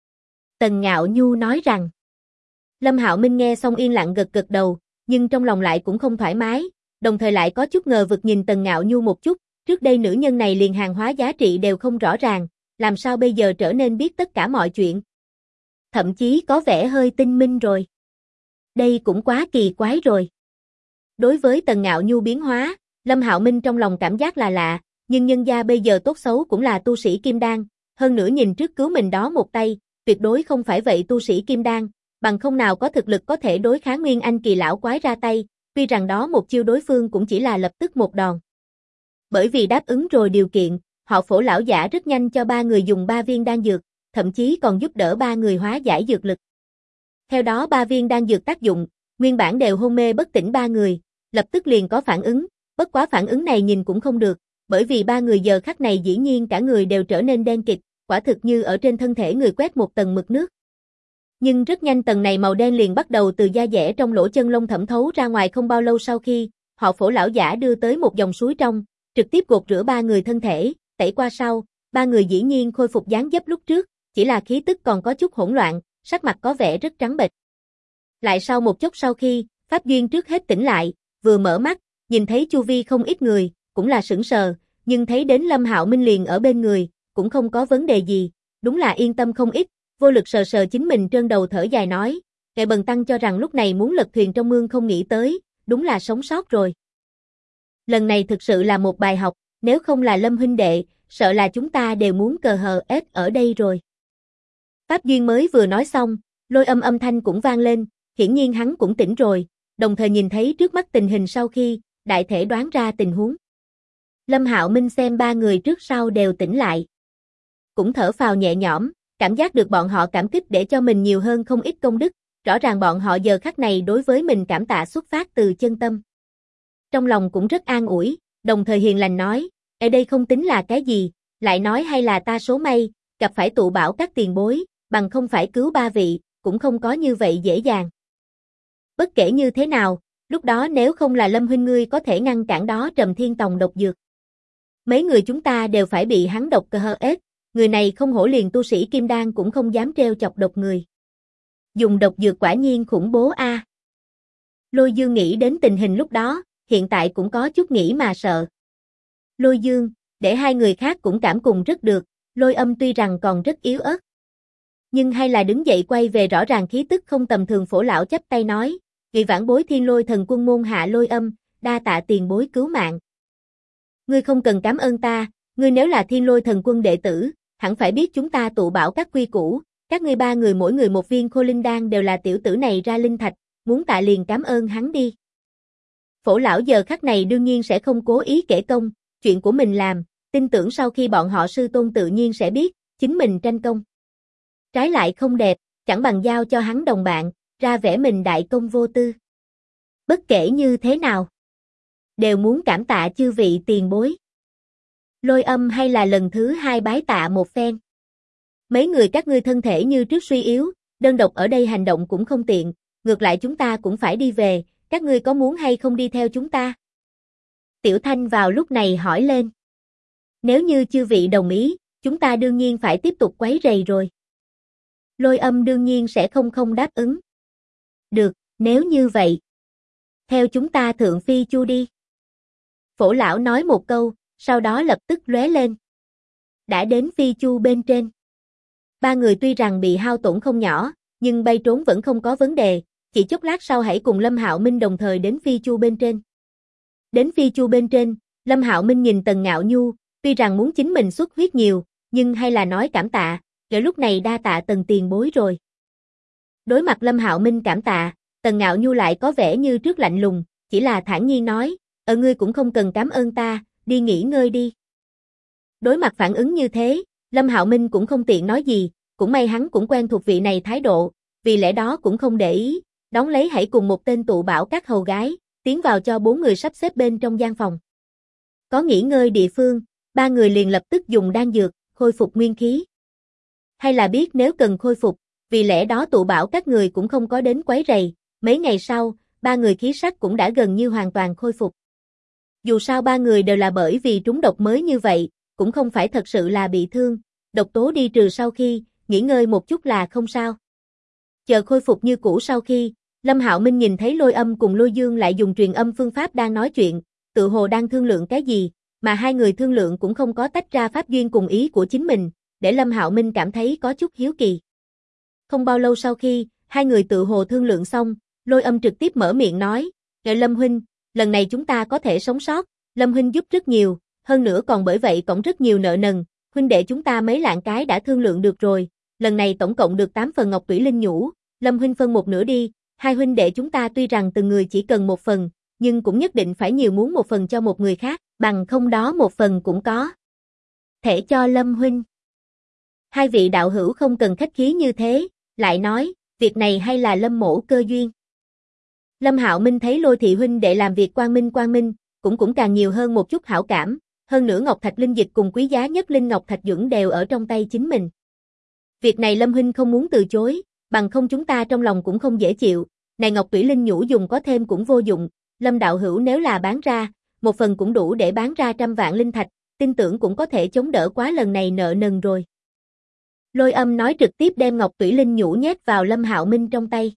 Tần Ngạo Nhu nói rằng, Lâm Hạo Minh nghe xong yên lặng gật gật đầu, nhưng trong lòng lại cũng không thoải mái, đồng thời lại có chút ngờ vực nhìn Tần Ngạo Nhu một chút, trước đây nữ nhân này liền hàng hóa giá trị đều không rõ ràng, làm sao bây giờ trở nên biết tất cả mọi chuyện. Thậm chí có vẻ hơi tinh minh rồi. Đây cũng quá kỳ quái rồi. Đối với Tần Ngạo Nhu biến hóa, Lâm Hạo Minh trong lòng cảm giác là lạ, nhưng nhân gia bây giờ tốt xấu cũng là tu sĩ kim đan, hơn nữa nhìn trước cứu mình đó một tay, tuyệt đối không phải vậy tu sĩ kim đan, bằng không nào có thực lực có thể đối kháng Nguyên Anh kỳ lão quái ra tay, tuy rằng đó một chiêu đối phương cũng chỉ là lập tức một đòn. Bởi vì đáp ứng rồi điều kiện, họ Phổ lão giả rất nhanh cho ba người dùng 3 viên đan dược, thậm chí còn giúp đỡ ba người hóa giải dược lực. Theo đó 3 viên đan dược tác dụng, nguyên bản đều hôn mê bất tỉnh ba người, lập tức liền có phản ứng, bất quá phản ứng này nhìn cũng không được, bởi vì ba người giờ khắc này dĩ nhiên cả người đều trở nên đen kịt, quả thực như ở trên thân thể người quét một tầng mực nước. Nhưng rất nhanh tầng này màu đen liền bắt đầu từ da dẻ trong lỗ chân lông thẩm thấu ra ngoài, không bao lâu sau khi, họ Phổ lão giả đưa tới một dòng suối trong, trực tiếp gột rửa ba người thân thể, tẩy qua sau, ba người dĩ nhiên khôi phục dáng dấp lúc trước, chỉ là khí tức còn có chút hỗn loạn, sắc mặt có vẻ rất trắng bệch. Lại sau một chốc sau khi, Pháp Duyên trước hết tỉnh lại, vừa mở mắt, nhìn thấy chu vi không ít người, cũng là sững sờ, nhưng thấy đến Lâm Hạo Minh liền ở bên người, cũng không có vấn đề gì, đúng là yên tâm không ít, vô lực sờ sờ chính mình trơn đầu thở dài nói, Ngài Bần Tăng cho rằng lúc này muốn lật thuyền trong mương không nghĩ tới, đúng là sống sót rồi. Lần này thực sự là một bài học, nếu không là Lâm huynh đệ, sợ là chúng ta đều muốn cờ hờ ết ở đây rồi. Pháp Duyên mới vừa nói xong, Lôi Âm âm thanh cũng vang lên, hiển nhiên hắn cũng tỉnh rồi, đồng thời nhìn thấy trước mắt tình hình sau khi, đại thể đoán ra tình huống. Lâm Hạo Minh xem ba người trước sau đều tỉnh lại. Cũng thở phào nhẹ nhõm, cảm giác được bọn họ cảm kích để cho mình nhiều hơn không ít công đức, rõ ràng bọn họ giờ khắc này đối với mình cảm tạ xuất phát từ chân tâm. Trong lòng cũng rất an ủi, đồng thời hiền lành nói, ở đây không tính là cái gì, lại nói hay là ta số may, gặp phải tụ bảo các tiền bối, bằng không phải cứu ba vị, cũng không có như vậy dễ dàng. Bất kể như thế nào, lúc đó nếu không là Lâm huynh ngươi có thể ngăn cản đó Trầm Thiên Tòng độc dược. Mấy người chúng ta đều phải bị hắn độc cơ hơ ết, người này không hổ liền tu sĩ kim đan cũng không dám treo chọc độc người. Dùng độc dược quả nhiên khủng bố a. Lôi Dương nghĩ đến tình hình lúc đó, hiện tại cũng có chút nghĩ mà sợ. Lôi Dương, để hai người khác cũng cảm cùng rất được, Lôi Âm tuy rằng còn rất yếu ớt. Nhưng hay là đứng dậy quay về rõ ràng khí tức không tầm thường. Phổ lão chắp tay nói, vị vãn bối Thiên Lôi Thần Quân môn hạ Lôi Âm, đa tạ tiền bối cứu mạng. Ngươi không cần cảm ơn ta, ngươi nếu là Thiên Lôi Thần Quân đệ tử, hẳn phải biết chúng ta tụ bảo các quy củ, các ngươi ba người mỗi người một viên khô linh đan đều là tiểu tử này ra linh thạch, muốn tạ liền cảm ơn hắn đi. Phổ lão giờ khắc này đương nhiên sẽ không cố ý kể công, chuyện của mình làm, tin tưởng sau khi bọn họ sư tôn tự nhiên sẽ biết, chính mình tranh công. Trái lại không đẹp, chẳng bằng giao cho hắn đồng bạn, ra vẻ mình đại công vô tư. Bất kể như thế nào, đều muốn cảm tạ chư vị tiền bối. Lôi Âm hay là lần thứ hai bái tạ một phen. Mấy người các ngươi thân thể như trước suy yếu, đơn độc ở đây hành động cũng không tiện, ngược lại chúng ta cũng phải đi về, các ngươi có muốn hay không đi theo chúng ta? Tiểu Thanh vào lúc này hỏi lên. Nếu như chư vị đồng ý, chúng ta đương nhiên phải tiếp tục quấy rầy rồi. Lôi Âm đương nhiên sẽ không đáp ứng. Được, nếu như vậy. Theo chúng ta thượng phi chu đi. Phổ lão nói một câu, sau đó lập tức lóe lên. Đã đến phi chu bên trên. Ba người tuy rằng bị hao tổn không nhỏ, nhưng bay trốn vẫn không có vấn đề, chỉ chốc lát sau hãy cùng Lâm Hạo Minh đồng thời đến phi chu bên trên. Đến phi chu bên trên, Lâm Hạo Minh nhìn Tần Ngạo Nhu, tuy rằng muốn chính mình xuất huyết nhiều, nhưng hay là nói cảm tạ, kể lúc này đa tạ Tần tiền bối rồi. Đối mặt Lâm Hạo Minh cảm tạ, Tần Ngạo Nhu lại có vẻ như trước lạnh lùng, chỉ là thản nhiên nói, ngươi cũng không cần cảm ơn ta, đi nghỉ ngơi đi. Đối mặt phản ứng như thế, Lâm Hạo Minh cũng không tiện nói gì, cũng may hắn cũng quen thuộc vị này thái độ, vì lẽ đó cũng không để ý, đón lấy hãy cùng một tên tụ bảo các hầu gái, tiến vào cho 4 người sắp xếp bên trong gian phòng. Có nghỉ ngơi địa phương, ba người liền lập tức dùng đan dược, khôi phục nguyên khí. Hay là biết nếu cần khôi phục, vì lẽ đó tụ bảo các người cũng không có đến quấy rầy, mấy ngày sau, ba người khí sắc cũng đã gần như hoàn toàn khôi phục. Dù sao ba người đều là bởi vì trúng độc mới như vậy, cũng không phải thật sự là bị thương, độc tố đi trừ sau khi, nghỉ ngơi một chút là không sao. Chờ khôi phục như cũ sau khi, Lâm Hạo Minh nhìn thấy Lôi Âm cùng Lôi Dương lại dùng truyền âm phương pháp đang nói chuyện, tự hồ đang thương lượng cái gì, mà hai người thương lượng cũng không có tách ra pháp duyên cùng ý của chính mình, để Lâm Hạo Minh cảm thấy có chút hiếu kỳ. Không bao lâu sau khi hai người tự hồ thương lượng xong, Lôi Âm trực tiếp mở miệng nói, Lâm huynh, lần này chúng ta có thể sống sót, Lâm huynh giúp rất nhiều, hơn nữa còn bởi vậy cộng rất nhiều nợ nần, huynh đệ chúng ta mấy lạng cái đã thương lượng được rồi, lần này tổng cộng được 8 phần ngọc tủy linh nhũ, Lâm huynh phân một nửa đi, hai huynh đệ chúng ta tuy rằng từng người chỉ cần một phần, nhưng cũng nhất định phải nhiều muốn một phần cho một người khác, bằng không đó một phần cũng có thể cho Lâm huynh. Hai vị đạo hữu không cần khách khí như thế, lại nói, việc này hay là Lâm mỗ cơ duyên. Lâm Hạo Minh thấy Lôi thị huynh đệ làm việc quang minh, cũng càng nhiều hơn một chút hảo cảm, hơn nữa ngọc thạch linh dịch cùng quý giá nhất linh ngọc thạch dưỡng đều ở trong tay chính mình. Việc này Lâm huynh không muốn từ chối, bằng không chúng ta trong lòng cũng không dễ chịu, này ngọc tủy linh nhũ dùng có thêm cũng vô dụng, Lâm đạo hữu nếu là bán ra, một phần cũng đủ để bán ra 100 vạn linh thạch, tin tưởng cũng có thể chống đỡ quá lần này nợ nần rồi. Lôi Âm nói trực tiếp đem ngọc tủy linh nhũ nhét vào Lâm Hạo Minh trong tay.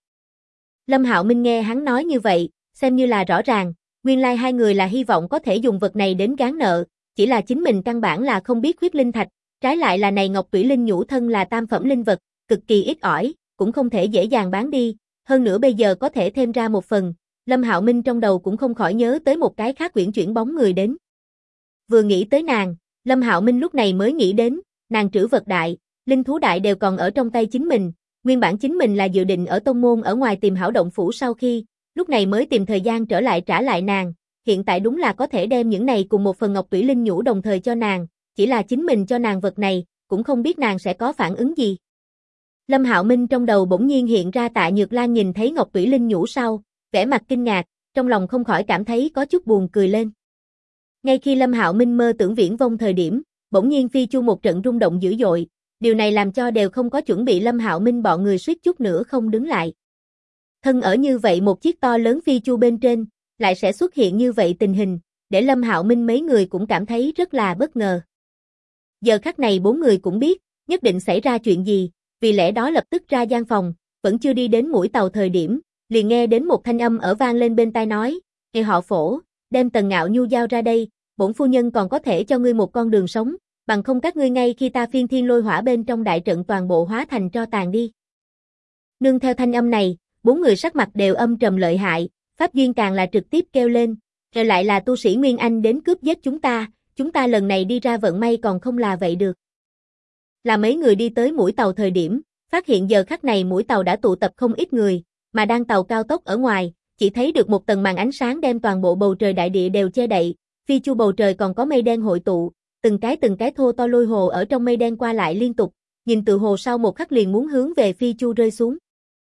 Lâm Hạo Minh nghe hắn nói như vậy, xem như là rõ ràng, nguyên lai hai người là hy vọng có thể dùng vật này đến gán nợ, chỉ là chính mình căn bản là không biết huyết linh thạch, trái lại là này ngọc tủy linh nhũ thân là tam phẩm linh vật, cực kỳ ít ỏi, cũng không thể dễ dàng bán đi, hơn nữa bây giờ có thể thêm ra một phần, Lâm Hạo Minh trong đầu cũng không khỏi nhớ tới một cái khác uyển chuyển bóng người đến. Vừa nghĩ tới nàng, Lâm Hạo Minh lúc này mới nghĩ đến, nàng trữ vật đại, linh thú đại đều còn ở trong tay chính mình, nguyên bản chính mình là dự định ở tông môn ở ngoài tìm hảo động phủ sau khi, lúc này mới tìm thời gian trở lại trả lại nàng, hiện tại đúng là có thể đem những này cùng một phần ngọc tủy linh nhũ đồng thời cho nàng, chỉ là chính mình cho nàng vật này, cũng không biết nàng sẽ có phản ứng gì. Lâm Hạo Minh trong đầu bỗng nhiên hiện ra Tạ Nhược Lan nhìn thấy ngọc tủy linh nhũ sau, vẻ mặt kinh ngạc, trong lòng không khỏi cảm thấy có chút buồn cười lên. Ngay khi Lâm Hạo Minh mơ tưởng viễn vông thời điểm, bỗng nhiên phi chu một trận rung động dữ dội, điều này làm cho đều không có chuẩn bị Lâm Hạo Minh bọn người suýt chút nữa không đứng lại. Thân ở như vậy một chiếc to lớn phi chu bên trên, lại sẽ xuất hiện như vậy tình hình, để Lâm Hạo Minh mấy người cũng cảm thấy rất là bất ngờ. Giờ khắc này bốn người cũng biết, nhất định xảy ra chuyện gì, vì lẽ đó lập tức ra gian phòng, vẫn chưa đi đến mũi tàu thời điểm, liền nghe đến một thanh âm ở vang lên bên tai nói, "Ê họ Phổ, đem Tần Ngạo Nhu giao ra đây, bổn phu nhân còn có thể cho ngươi một con đường sống, bằng không các ngươi ngay khi ta phiên thiên lôi hỏa bên trong đại trận toàn bộ hóa thành tro tàn đi." Nương theo thanh âm này, bốn người sắc mặt đều âm trầm lợi hại, Pháp Duyên càng là trực tiếp kêu lên, rồi lại là tu sĩ Nguyên Anh đến cướp giết chúng ta lần này đi ra vận may còn không là vậy được. Là mấy người đi tới mũi tàu thời điểm, phát hiện giờ khắc này mũi tàu đã tụ tập không ít người, mà đang tàu cao tốc ở ngoài, chỉ thấy được một tầng màn ánh sáng đem toàn bộ bầu trời đại địa đều che đậy, phi chu bầu trời còn có mây đen hội tụ, từng cái thô to lôi hồ ở trong mây đen qua lại liên tục, nhìn từ hồ sau một khắc liền muốn hướng về phi chu rơi xuống.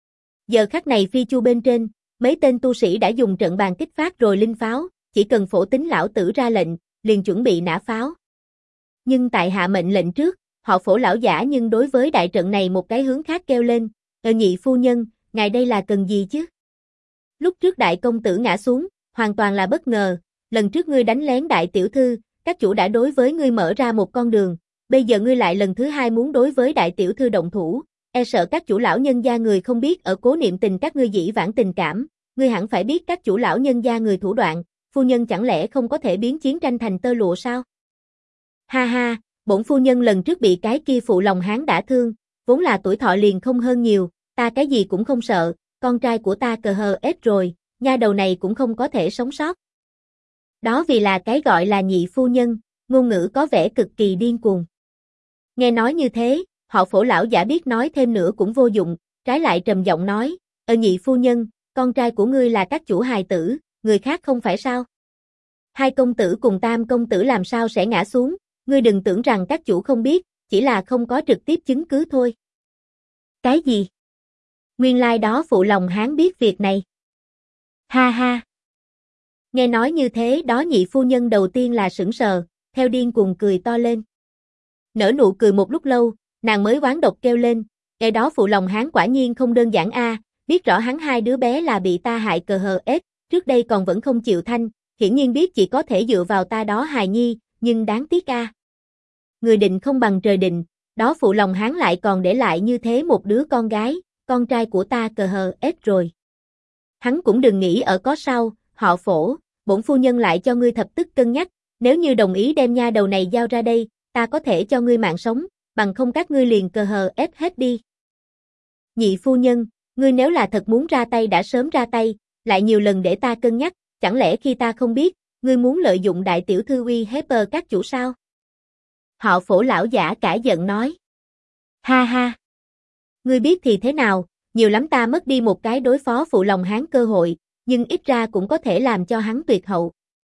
Giờ khắc này phi chu bên trên, mấy tên tu sĩ đã dùng trận bàn kích phát rồi linh pháo, chỉ cần Phổ Tính lão tử ra lệnh, liền chuẩn bị nã pháo. Nhưng tại hạ mệnh lệnh trước, họ Phổ lão giả nhưng đối với đại trận này một cái hướng khác kêu lên, "Nhị phu nhân, ngài đây là cần gì chứ? Lúc trước đại công tử ngã xuống, hoàn toàn là bất ngờ, lần trước ngươi đánh lén đại tiểu thư, các chủ đã đối với ngươi mở ra một con đường, bây giờ ngươi lại lần thứ hai muốn đối với đại tiểu thư động thủ, e sợ các chủ lão nhân gia người không biết ở cố niệm tình các ngươi dĩ vãng tình cảm, ngươi hẳn phải biết các chủ lão nhân gia người thủ đoạn, phu nhân chẳng lẽ không có thể biến chiến tranh thành tơ lụa sao?" Ha ha, bổn phu nhân lần trước bị cái kia phụ lòng hán đả thương, vốn là tuổi thọ liền không hơn nhiều, ta cái gì cũng không sợ, con trai của ta cờ hờ ết rồi, nha đầu này cũng không có thể sống sót. Đó vì là cái gọi là nhị phu nhân, ngôn ngữ có vẻ cực kỳ điên cuồng. Nghe nói như thế, họ Phổ lão giả biết nói thêm nữa cũng vô dụng, trái lại trầm giọng nói, nhị phu nhân, con trai của ngươi là các chủ hài tử, người khác không phải sao? Hai công tử cùng tam công tử làm sao sẽ ngã xuống, ngươi đừng tưởng rằng các chủ không biết, chỉ là không có trực tiếp chứng cứ thôi. Cái gì? Nguyên lai đó phụ lòng hán biết việc này. Ha ha. Nghe nói như thế đó nhị phu nhân đầu tiên là sững sờ, theo điên cuồng cười to lên. Nở nụ cười một lúc lâu, nàng mới oán độc kêu lên, "Cái đó phụ lòng hán quả nhiên không đơn giản a, biết rõ hắn hai đứa bé là bị ta hại cờ hờ ết, trước đây còn vẫn không chịu thanh, hiển nhiên biết chỉ có thể dựa vào ta đó hài nhi, nhưng đáng tiếc a. Người định không bằng trời định, đó phụ lòng hán lại còn để lại như thế một đứa con gái, con trai của ta cờ hờ ết rồi." Hắn cũng đừng nghĩ ở có sau, họ Phổ, bổn phu nhân lại cho ngươi thập tức cân nhắc, nếu như đồng ý đem nha đầu này giao ra đây, ta có thể cho ngươi mạng sống, bằng không các ngươi liền cờ hờ ép hết đi. Nhị phu nhân, ngươi nếu là thật muốn ra tay đã sớm ra tay, lại nhiều lần để ta cân nhắc, chẳng lẽ khi ta không biết, ngươi muốn lợi dụng đại tiểu thư uy hiếp các chủ sao? Họ Phổ lão giả cả giận nói. Ha ha. Ngươi biết thì thế nào, nhiều lắm ta mất đi một cái đối phó phụ lòng hán cơ hội, nhưng ít ra cũng có thể làm cho hắn tuyệt hậu.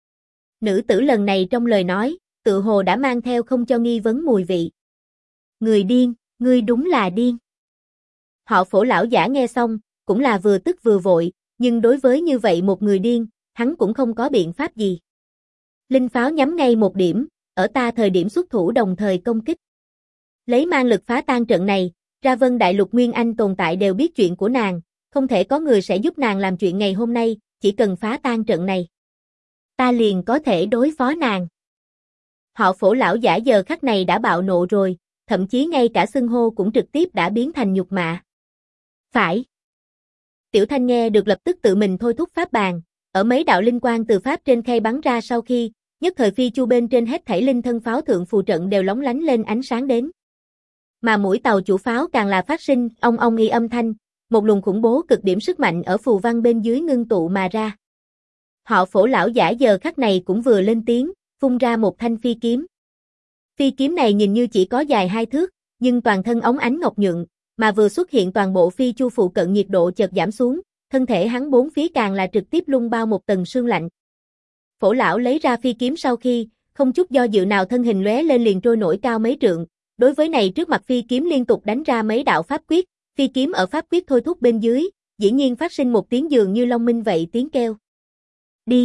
Nữ tử lần này trong lời nói, tự hồ đã mang theo không cho nghi vấn mùi vị. Người điên, ngươi đúng là điên. Họ Phổ lão giả nghe xong, cũng là vừa tức vừa vội, nhưng đối với như vậy một người điên, hắn cũng không có biện pháp gì. Linh pháo nhắm ngay một điểm, ở ta thời điểm xuất thủ đồng thời công kích. Lấy mang lực phá tan trận này, ra Vân Đại Lục Nguyên Anh tồn tại đều biết chuyện của nàng, không thể có người sẽ giúp nàng làm chuyện ngày hôm nay, chỉ cần phá tan trận này. Ta liền có thể đối phó nàng. Họ Phổ lão giả giờ khắc này đã bạo nộ rồi, thậm chí ngay cả xưng hô cũng trực tiếp đã biến thành nhục mạ. Phải. Tiểu Thanh nghe được lập tức tự mình thôi thúc pháp bàn, ở mấy đạo linh quang từ pháp trên khay bắn ra sau khi, nhất thời phi chu bên trên hết thảy linh thân pháo thượng phù trận đều lóng lánh lên ánh sáng đến. Mà mũi tàu chủ pháo càng là phát sinh ong ong y âm thanh, một luồng khủng bố cực điểm sức mạnh ở phù văn bên dưới ngưng tụ mà ra. Họ Phổ lão giả giờ khắc này cũng vừa lên tiếng, phun ra một thanh phi kiếm. Phi kiếm này nhìn như chỉ có dài 2 thước, nhưng toàn thân óng ánh ngọc nhuận, mà vừa xuất hiện toàn bộ phi chu phụ cận nhiệt độ chợt giảm xuống, thân thể hắn bốn phía càng là trực tiếp lung bao một tầng sương lạnh. Phổ lão lấy ra phi kiếm sau khi, không chút do dự nào thân hình lóe lên liền trôi nổi cao mấy trượng, đối với này trước mặt phi kiếm liên tục đánh ra mấy đạo pháp quyết, phi kiếm ở pháp quyết thôi thúc bên dưới, dĩ nhiên phát sinh một tiếng dường như long minh vậy tiếng kêu. Đi!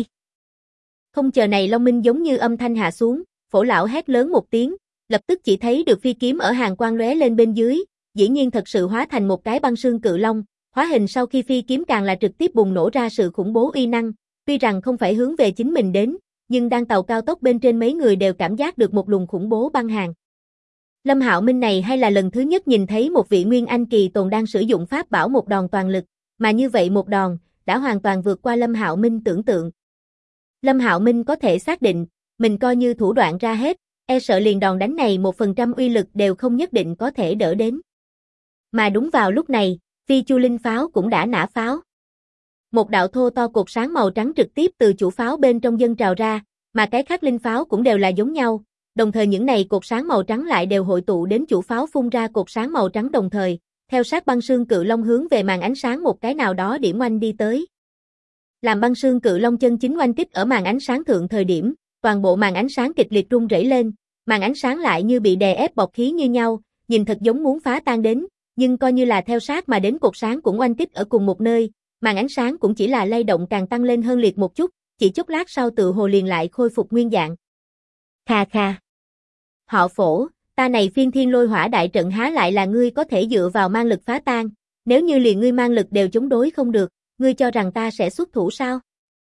Không chờ này long minh giống như âm thanh hạ xuống, Phổ lão hét lớn một tiếng, lập tức chỉ thấy được phi kiếm ở hàng quang lóe lên bên dưới, dĩ nhiên thật sự hóa thành một cái băng sương cự long, hóa hình sau khi phi kiếm càng là trực tiếp bùng nổ ra sự khủng bố uy năng, tuy rằng không phải hướng về chính mình đến, nhưng đang tàu cao tốc bên trên mấy người đều cảm giác được một luồng khủng bố băng hàng. Lâm Hạo Minh này hay là lần thứ nhất nhìn thấy một vị Nguyên Anh kỳ tồn đang sử dụng pháp bảo một đòn toàn lực, mà như vậy một đòn, đã hoàn toàn vượt qua Lâm Hạo Minh tưởng tượng. Lâm Hạo Minh có thể xác định, mình coi như thủ đoạn ra hết, e sợ liền đòn đánh này 1% uy lực đều không nhất định có thể đỡ đến. Mà đúng vào lúc này, phi chu linh pháo cũng đã nã pháo. Một đạo thô to cột sáng màu trắng trực tiếp từ chủ pháo bên trong dâng trào ra, mà cái khác linh pháo cũng đều là giống nhau, đồng thời những này cột sáng màu trắng lại đều hội tụ đến chủ pháo phun ra cột sáng màu trắng đồng thời, theo sát băng sương cự long hướng về màn ánh sáng một cái nào đó điểm oanh đi tới. Làm băng sương cự long chân chính oanh kích ở màn ánh sáng thượng thời điểm, toàn bộ màn ánh sáng kịch liệt rung rẩy lên, màn ánh sáng lại như bị đè ép bọt khí như nhau, nhìn thật giống muốn phá tan đến, nhưng coi như là theo sát mà đến cột sáng cũng oanh kích ở cùng một nơi, màn ánh sáng cũng chỉ là lay động càng tăng lên hơn liệt một chút, chỉ chốc lát sau tự hồ liền lại khôi phục nguyên dạng. Kha kha. Họ Phổ, ta này phiên thiên lôi hỏa đại trận há lại là ngươi có thể dựa vào mang lực phá tan, nếu như liền ngươi mang lực đều chống đối không được, ngươi cho rằng ta sẽ xuất thủ sao?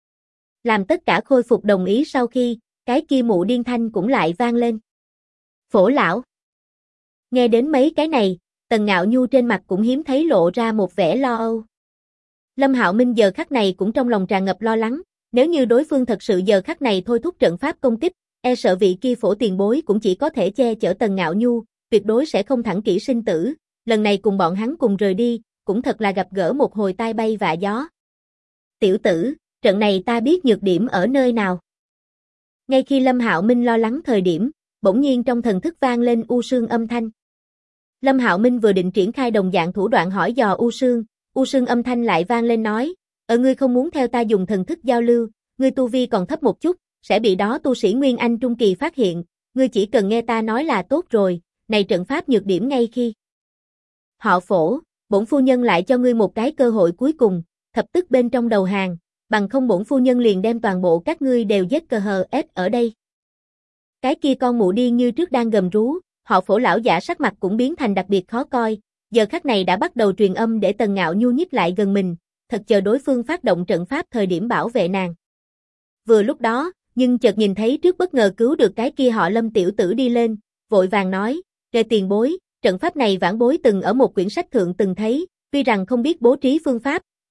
Làm tất cả khôi phục đồng ý sau khi, cái kia mụ điên thanh cũng lại vang lên. Phổ lão. Nghe đến mấy cái này, Tần Ngạo Nhu trên mặt cũng hiếm thấy lộ ra một vẻ lo âu. Lâm Hạo Minh giờ khắc này cũng trong lòng tràn ngập lo lắng, nếu như đối phương thật sự giờ khắc này thôi thúc trận pháp công kích, e sợ vị kia Phổ tiền bối cũng chỉ có thể che chở Tần Ngạo Nhu, tuyệt đối sẽ không thẳng kỹ sinh tử, lần này cùng bọn hắn cùng rời đi, cũng thật là gặp gỡ một hồi tai bay vạ gió. Tiểu tử, trận này ta biết nhược điểm ở nơi nào. Ngay khi Lâm Hạo Minh lo lắng thời điểm, bỗng nhiên trong thần thức vang lên U Sương âm thanh. Lâm Hạo Minh vừa định triển khai đồng dạng thủ đoạn hỏi dò U Sương âm thanh lại vang lên nói, ngươi không muốn theo ta dùng thần thức giao lưu, ngươi tu vi còn thấp một chút, sẽ bị đó tu sĩ Nguyên Anh Trung Kỳ phát hiện, ngươi chỉ cần nghe ta nói là tốt rồi, này trận pháp nhược điểm ngay khi. Họ Phổ, bổn phu nhân lại cho ngươi một cái cơ hội cuối cùng, thập tức bên trong đầu hàng, bằng không bổn phu nhân liền đem toàn bộ các ngươi đều giết cờ hờ ép ở đây. Cái kia con mụ điên như trước đang gầm rú, họ Phổ lão giả sắc mặt cũng biến thành đặc biệt khó coi, giờ khắc này đã bắt đầu truyền âm để Tần Ngạo Nhu nhích lại gần mình, thật chờ đối phương phát động trận pháp thời điểm bảo vệ nàng. Vừa lúc đó, nhưng chợt nhìn thấy trước bất ngờ cứu được cái kia họ Lâm tiểu tử đi lên, vội vàng nói, "Kề tiền bối, trận pháp này vãn bối từng ở một quyển sách thượng từng thấy, tuy rằng không biết bố trí phương pháp,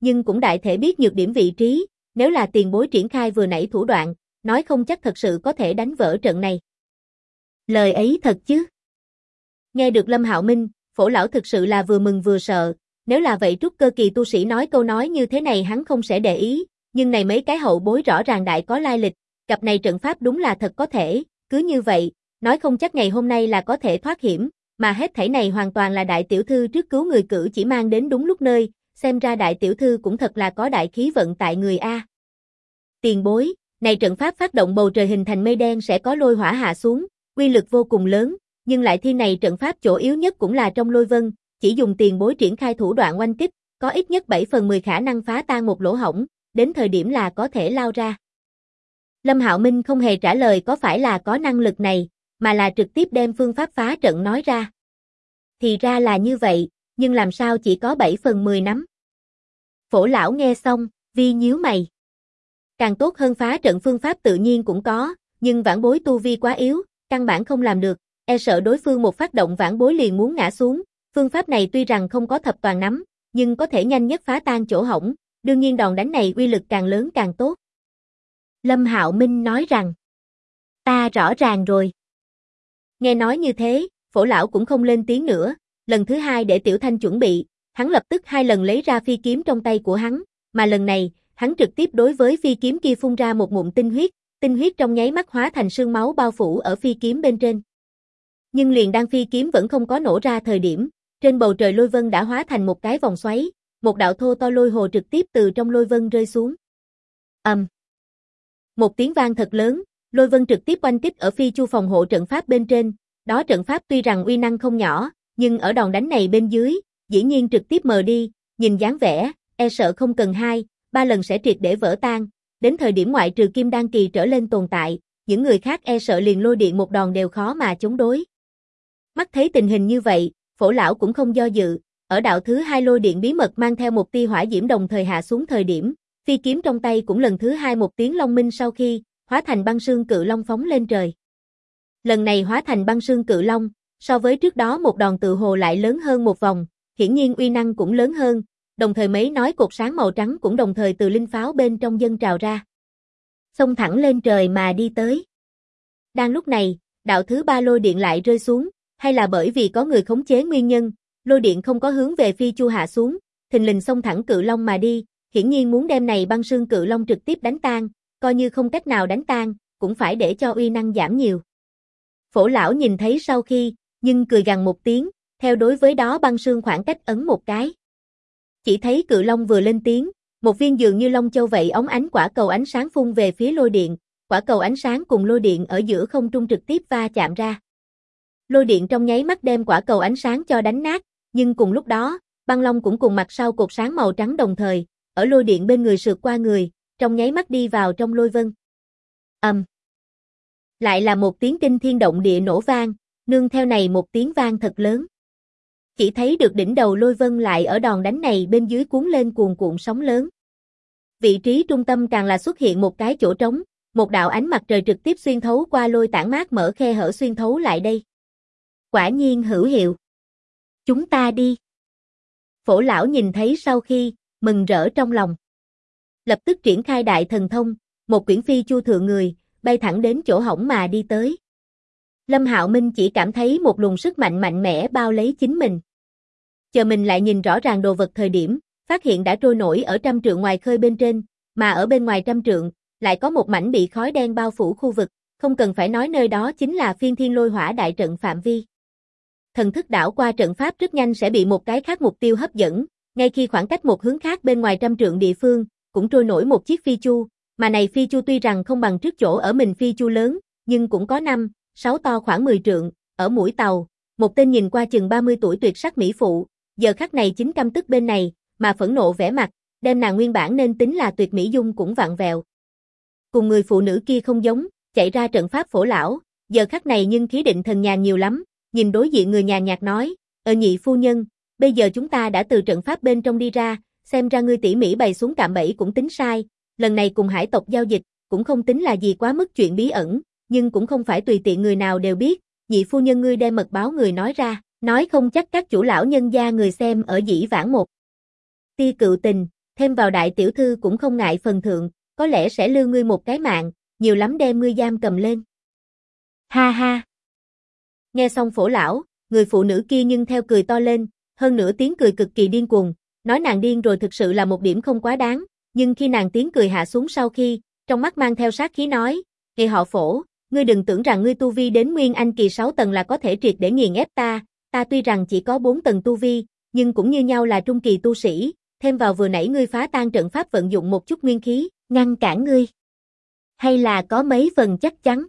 nhưng cũng đại thể biết nhược điểm vị trí, nếu là tiền bối triển khai vừa nãy thủ đoạn, nói không chắc thật sự có thể đánh vỡ trận này. Lời ấy thật chứ? Nghe được Lâm Hạo Minh, Phổ lão thực sự là vừa mừng vừa sợ, nếu là vậy trúc cơ kỳ tu sĩ nói câu nói như thế này hắn không sẽ để ý, nhưng này mấy cái hậu bối rõ ràng đại có lai lịch, cặp này trận pháp đúng là thật có thể, cứ như vậy, nói không chắc ngày hôm nay là có thể thoát hiểm, mà hết thảy này hoàn toàn là đại tiểu thư trước cứu người cử chỉ mang đến đúng lúc nơi, xem ra đại tiểu thư cũng thật là có đại khí vận tại người a. Tiền bối, này trận pháp phát động bầu trời hình thành mây đen sẽ có lôi hỏa hạ xuống, uy lực vô cùng lớn, nhưng lại thi này trận pháp chỗ yếu nhất cũng là trong lôi vân, chỉ dùng tiền bối triển khai thủ đoạn oanh kích, có ít nhất 7/10 khả năng phá tan một lỗ hổng, đến thời điểm là có thể lao ra. Lâm Hạo Minh không hề trả lời có phải là có năng lực này, mà là trực tiếp đem phương pháp phá trận nói ra. Thì ra là như vậy, nhưng làm sao chỉ có 7/10 nắm? Phổ lão nghe xong, vi nhíu mày. Càng tốt hơn phá trận phương pháp tự nhiên cũng có, nhưng vãn bối tu vi quá yếu, căn bản không làm được, e sợ đối phương một phát động vãn bối liền muốn ngã xuống, phương pháp này tuy rằng không có thập toàn nắm, nhưng có thể nhanh nhất phá tan chỗ hổng, đương nhiên đòn đánh này uy lực càng lớn càng tốt. Lâm Hạo Minh nói rằng, ta rõ ràng rồi. Nghe nói như thế, Phổ lão cũng không lên tiếng nữa, lần thứ hai để Tiểu Thanh chuẩn bị, hắn lập tức 2 lần lấy ra phi kiếm trong tay của hắn, mà lần này, hắn trực tiếp đối với phi kiếm kia phun ra một ngụm tinh huyết trong nháy mắt hóa thành sương máu bao phủ ở phi kiếm bên trên. Nhưng liền đang phi kiếm vẫn không có nổ ra thời điểm, trên bầu trời lôi vân đã hóa thành một cái vòng xoáy, một đạo thô to lôi hồ trực tiếp từ trong lôi vân rơi xuống. Một tiếng vang thật lớn, lôi vân trực tiếp oanh kích ở phi chu phòng hộ trận pháp bên trên, đó trận pháp tuy rằng uy năng không nhỏ, nhưng ở đòn đánh này bên dưới, dĩ nhiên trực tiếp mờ đi, nhìn dáng vẻ, e sợ không cần 2-3 lần sẽ triệt để vỡ tan, đến thời điểm ngoại trừ kim đan kỳ trở lên tồn tại, những người khác e sợ liền lôi điện một đòn đều khó mà chống đối. Mắt thấy tình hình như vậy, Phổ lão cũng không do dự, ở đạo thứ 2 lôi điện bí mật mang theo một tia hỏa diễm đồng thời hạ xuống thời điểm, phi kiếm trong tay cũng lần thứ 2 một tiếng long minh sau khi, hóa thành băng sương cự long phóng lên trời. Lần này hóa thành băng sương cự long, so với trước đó một đòn tự hồ lại lớn hơn một vòng, hiển nhiên uy năng cũng lớn hơn, đồng thời mấy nói cột sáng màu trắng cũng đồng thời từ linh pháo bên trong dâng trào ra. Xông thẳng lên trời mà đi tới. Đang lúc này, đạo thứ 3 lôi điện lại rơi xuống, hay là bởi vì có người khống chế nguyên nhân, lôi điện không có hướng về phi chu hạ xuống, thình lình xông thẳng cự long mà đi, hiển nhiên muốn đem này băng sương cự long trực tiếp đánh tan, coi như không cách nào đánh tan, cũng phải để cho uy năng giảm nhiều. Phổ lão nhìn thấy sau khi, nhưng cười gằn một tiếng, theo đối với đó băng sương khoảng cách ấn một cái. Chỉ thấy cự long vừa lên tiếng, một viên dường như long châu vậy óng ánh quả cầu ánh sáng phun về phía lôi điện, quả cầu ánh sáng cùng lôi điện ở giữa không trung trực tiếp va chạm ra. Lôi điện trong nháy mắt đem quả cầu ánh sáng cho đánh nát, nhưng cùng lúc đó, băng long cũng cùng mặt sau cột sáng màu trắng đồng thời, ở lôi điện bên người sượt qua người, trong nháy mắt đi vào trong lôi vân. Lại là một tiếng kinh thiên động địa nổ vang, nương theo này một tiếng vang thật lớn. Chỉ thấy được đỉnh đầu lôi vân lại ở đòn đánh này bên dưới cuốn lên cuồn cuộn sóng lớn. Vị trí trung tâm càng là xuất hiện một cái chỗ trống, một đạo ánh mặt trời trực tiếp xuyên thấu qua lôi tản mát mở khe hở xuyên thấu lại đây. Quả nhiên hữu hiệu. Chúng ta đi. Phổ lão nhìn thấy sau khi, mừng rỡ trong lòng. Lập tức triển khai đại thần thông, một quyển phi chu thượng người, bay thẳng đến chỗ hổng mà đi tới. Lâm Hạo Minh chỉ cảm thấy một luồng sức mạnh mạnh mẽ bao lấy chính mình. Chờ mình lại nhìn rõ ràng đồ vật thời điểm, phát hiện đã trôi nổi ở 100 trượng ngoài khơi bên trên, mà ở bên ngoài 100 trượng, lại có một mảnh bị khói đen bao phủ khu vực, không cần phải nói nơi đó chính là Phiên Thiên Lôi Hỏa đại trận phạm vi. Thần thức đảo qua trận pháp rất nhanh sẽ bị một cái khác mục tiêu hấp dẫn, ngay khi khoảng cách một hướng khác bên ngoài 100 trượng địa phương, cũng trôi nổi một chiếc phi chu, mà này phi chu tuy rằng không bằng trước chỗ ở mình phi chu lớn, nhưng cũng có 5-6 to khoảng 10 trượng, ở mũi tàu, một tên nhìn qua chừng 30 tuổi tuyệt sắc mỹ phụ, giờ khắc này chính căm tức bên này, mà phẫn nộ vẻ mặt, đem nàng nguyên bản nên tính là tuyệt mỹ dung cũng vặn vẹo. Cùng người phụ nữ kia không giống, chạy ra trận pháp Phổ lão, giờ khắc này nhưng khí định thần nhàn nhiều lắm, nhìn đối diện người nhàn nhạt nói, nhị phu nhân, bây giờ chúng ta đã từ trận pháp bên trong đi ra, xem ra ngươi tỉ mỉ bày xuống cạm bẫy cũng tính sai, lần này cùng hải tộc giao dịch, cũng không tính là gì quá mức chuyện bí ẩn, nhưng cũng không phải tùy tiện người nào đều biết, nhị phu nhân ngươi đem mật báo người nói ra, nói không chắc các chủ lão nhân gia người xem ở dĩ vãng một tia cựu tình, thêm vào đại tiểu thư cũng không ngại phần thượng, có lẽ sẽ lưu ngươi một cái mạng, nhiều lắm đem ngươi giam cầm lên. Ha ha. Nghe xong Phổ lão, người phụ nữ kia nhưng theo cười to lên, hơn nữa tiếng cười cực kỳ điên cuồng, nói nàng điên rồi thực sự là một điểm không quá đáng, nhưng khi nàng tiếng cười hạ xuống sau khi, trong mắt mang theo sát khí nói, "Người họ Phổ, ngươi đừng tưởng rằng ngươi tu vi đến Nguyên Anh kỳ 6 tầng là có thể triệt để nghiền ép ta, ta tuy rằng chỉ có 4 tầng tu vi, nhưng cũng như nhau là trung kỳ tu sĩ, thêm vào vừa nãy ngươi phá tan trận pháp vận dụng một chút nguyên khí, ngăn cản ngươi. Hay là có mấy phần chắc chắn?"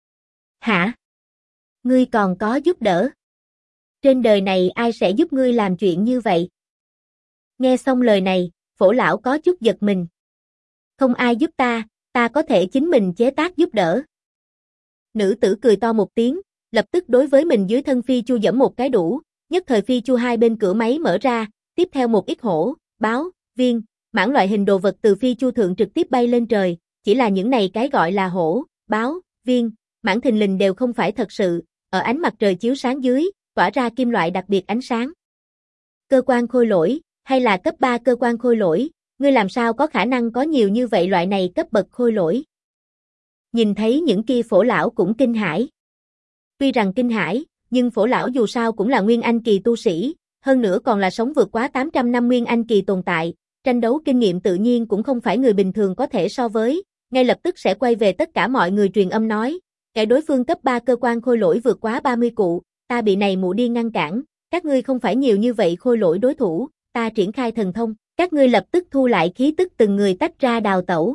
"Hả? Ngươi còn có giúp đỡ? Trên đời này ai sẽ giúp ngươi làm chuyện như vậy?" Nghe xong lời này, Phổ lão có chút giật mình. "Không ai giúp ta có thể chính mình chế tác giúp đỡ." Nữ tử cười to một tiếng, lập tức đối với mình dưới thân phi chu giẫm một cái đủ, nhất thời phi chu hai bên cửa máy mở ra, tiếp theo một ít hổ, báo, viên, mãng loại hình đồ vật từ phi chu thượng trực tiếp bay lên trời, chỉ là những này cái gọi là hổ, báo, viên, mãng thình lình đều không phải thật sự, ở ánh mặt trời chiếu sáng dưới, tỏa ra kim loại đặc biệt ánh sáng. Cơ quan khôi lỗi, hay là cấp 3 cơ quan khôi lỗi, ngươi làm sao có khả năng có nhiều như vậy loại này cấp bậc khôi lỗi? Nhìn thấy những kia Phổ lão cũng kinh hãi. Tuy rằng kinh hãi, nhưng Phổ lão dù sao cũng là Nguyên Anh kỳ tu sĩ, hơn nữa còn là sống vượt quá 800 năm Nguyên Anh kỳ tồn tại, tranh đấu kinh nghiệm tự nhiên cũng không phải người bình thường có thể so với, ngay lập tức sẽ quay về tất cả mọi người truyền âm nói, kẻ đối phương cấp 3 cơ quan khôi lỗi vượt quá 30 cụ, ta bị này mụ điên ngăn cản, các ngươi không phải nhiều như vậy khôi lỗi đối thủ, ta triển khai thần thông, các ngươi lập tức thu lại khí tức từng người tách ra đào tẩu.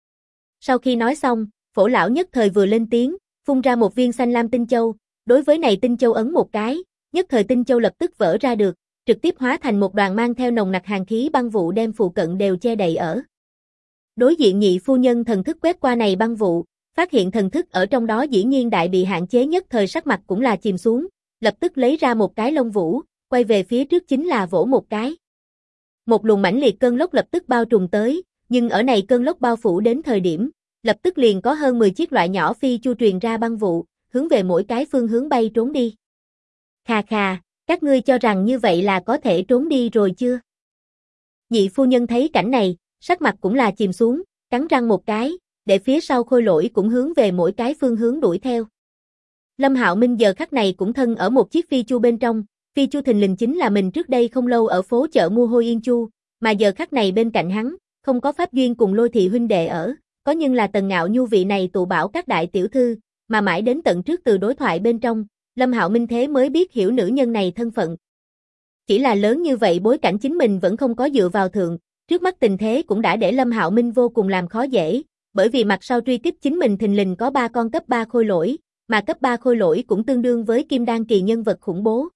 Sau khi nói xong, Phổ lão nhất thời vừa lên tiếng, phun ra một viên xanh lam tinh châu, đối với này tinh châu ấn một cái, nhất thời tinh châu lập tức vỡ ra được, trực tiếp hóa thành một đoàn mang theo nồng nặc hàn khí băng vụ đem phụ cận đều che đậy ở. Đối diện nhị phu nhân thần thức quét qua này băng vụ, phát hiện thần thức ở trong đó dĩ nhiên đại bị hạn chế, nhất thời sắc mặt cũng là chìm xuống, lập tức lấy ra một cái lông vũ, quay về phía trước chính là vỗ một cái. Một luồng mãnh liệt cơn lốc lập tức bao trùm tới, nhưng ở này cơn lốc bao phủ đến thời điểm, lập tức liền có hơn 10 chiếc loại nhỏ phi chu truyền ra băng vụ, hướng về mỗi cái phương hướng bay trốn đi. Khà khà, các ngươi cho rằng như vậy là có thể trốn đi rồi chưa? Nhị phu nhân thấy cảnh này, sắc mặt cũng là chìm xuống, cắn răng một cái, để phía sau khôi lỗi cũng hướng về mỗi cái phương hướng đuổi theo. Lâm Hạo Minh giờ khắc này cũng thân ở một chiếc phi chu bên trong, phi chu thình lình chính là mình trước đây không lâu ở phố chợ mua Hôi Yên Chu, mà giờ khắc này bên cạnh hắn, không có Pháp Duyên cùng Lôi Thị huynh đệ ở, có nhưng là Tần Ngạo Nhu vị này tụ bảo các đại tiểu thư, mà mãi đến tận trước từ đối thoại bên trong, Lâm Hạo Minh thế mới biết hiểu nữ nhân này thân phận. Chỉ là lớn như vậy bối cảnh chính mình vẫn không có dựa vào thượng, trước mắt tình thế cũng đã để Lâm Hạo Minh vô cùng làm khó dễ, bởi vì mặt sau truy kích chính mình thình lình có 3 con cấp 3 khôi lỗi, mà cấp 3 khôi lỗi cũng tương đương với kim đan kỳ nhân vật khủng bố.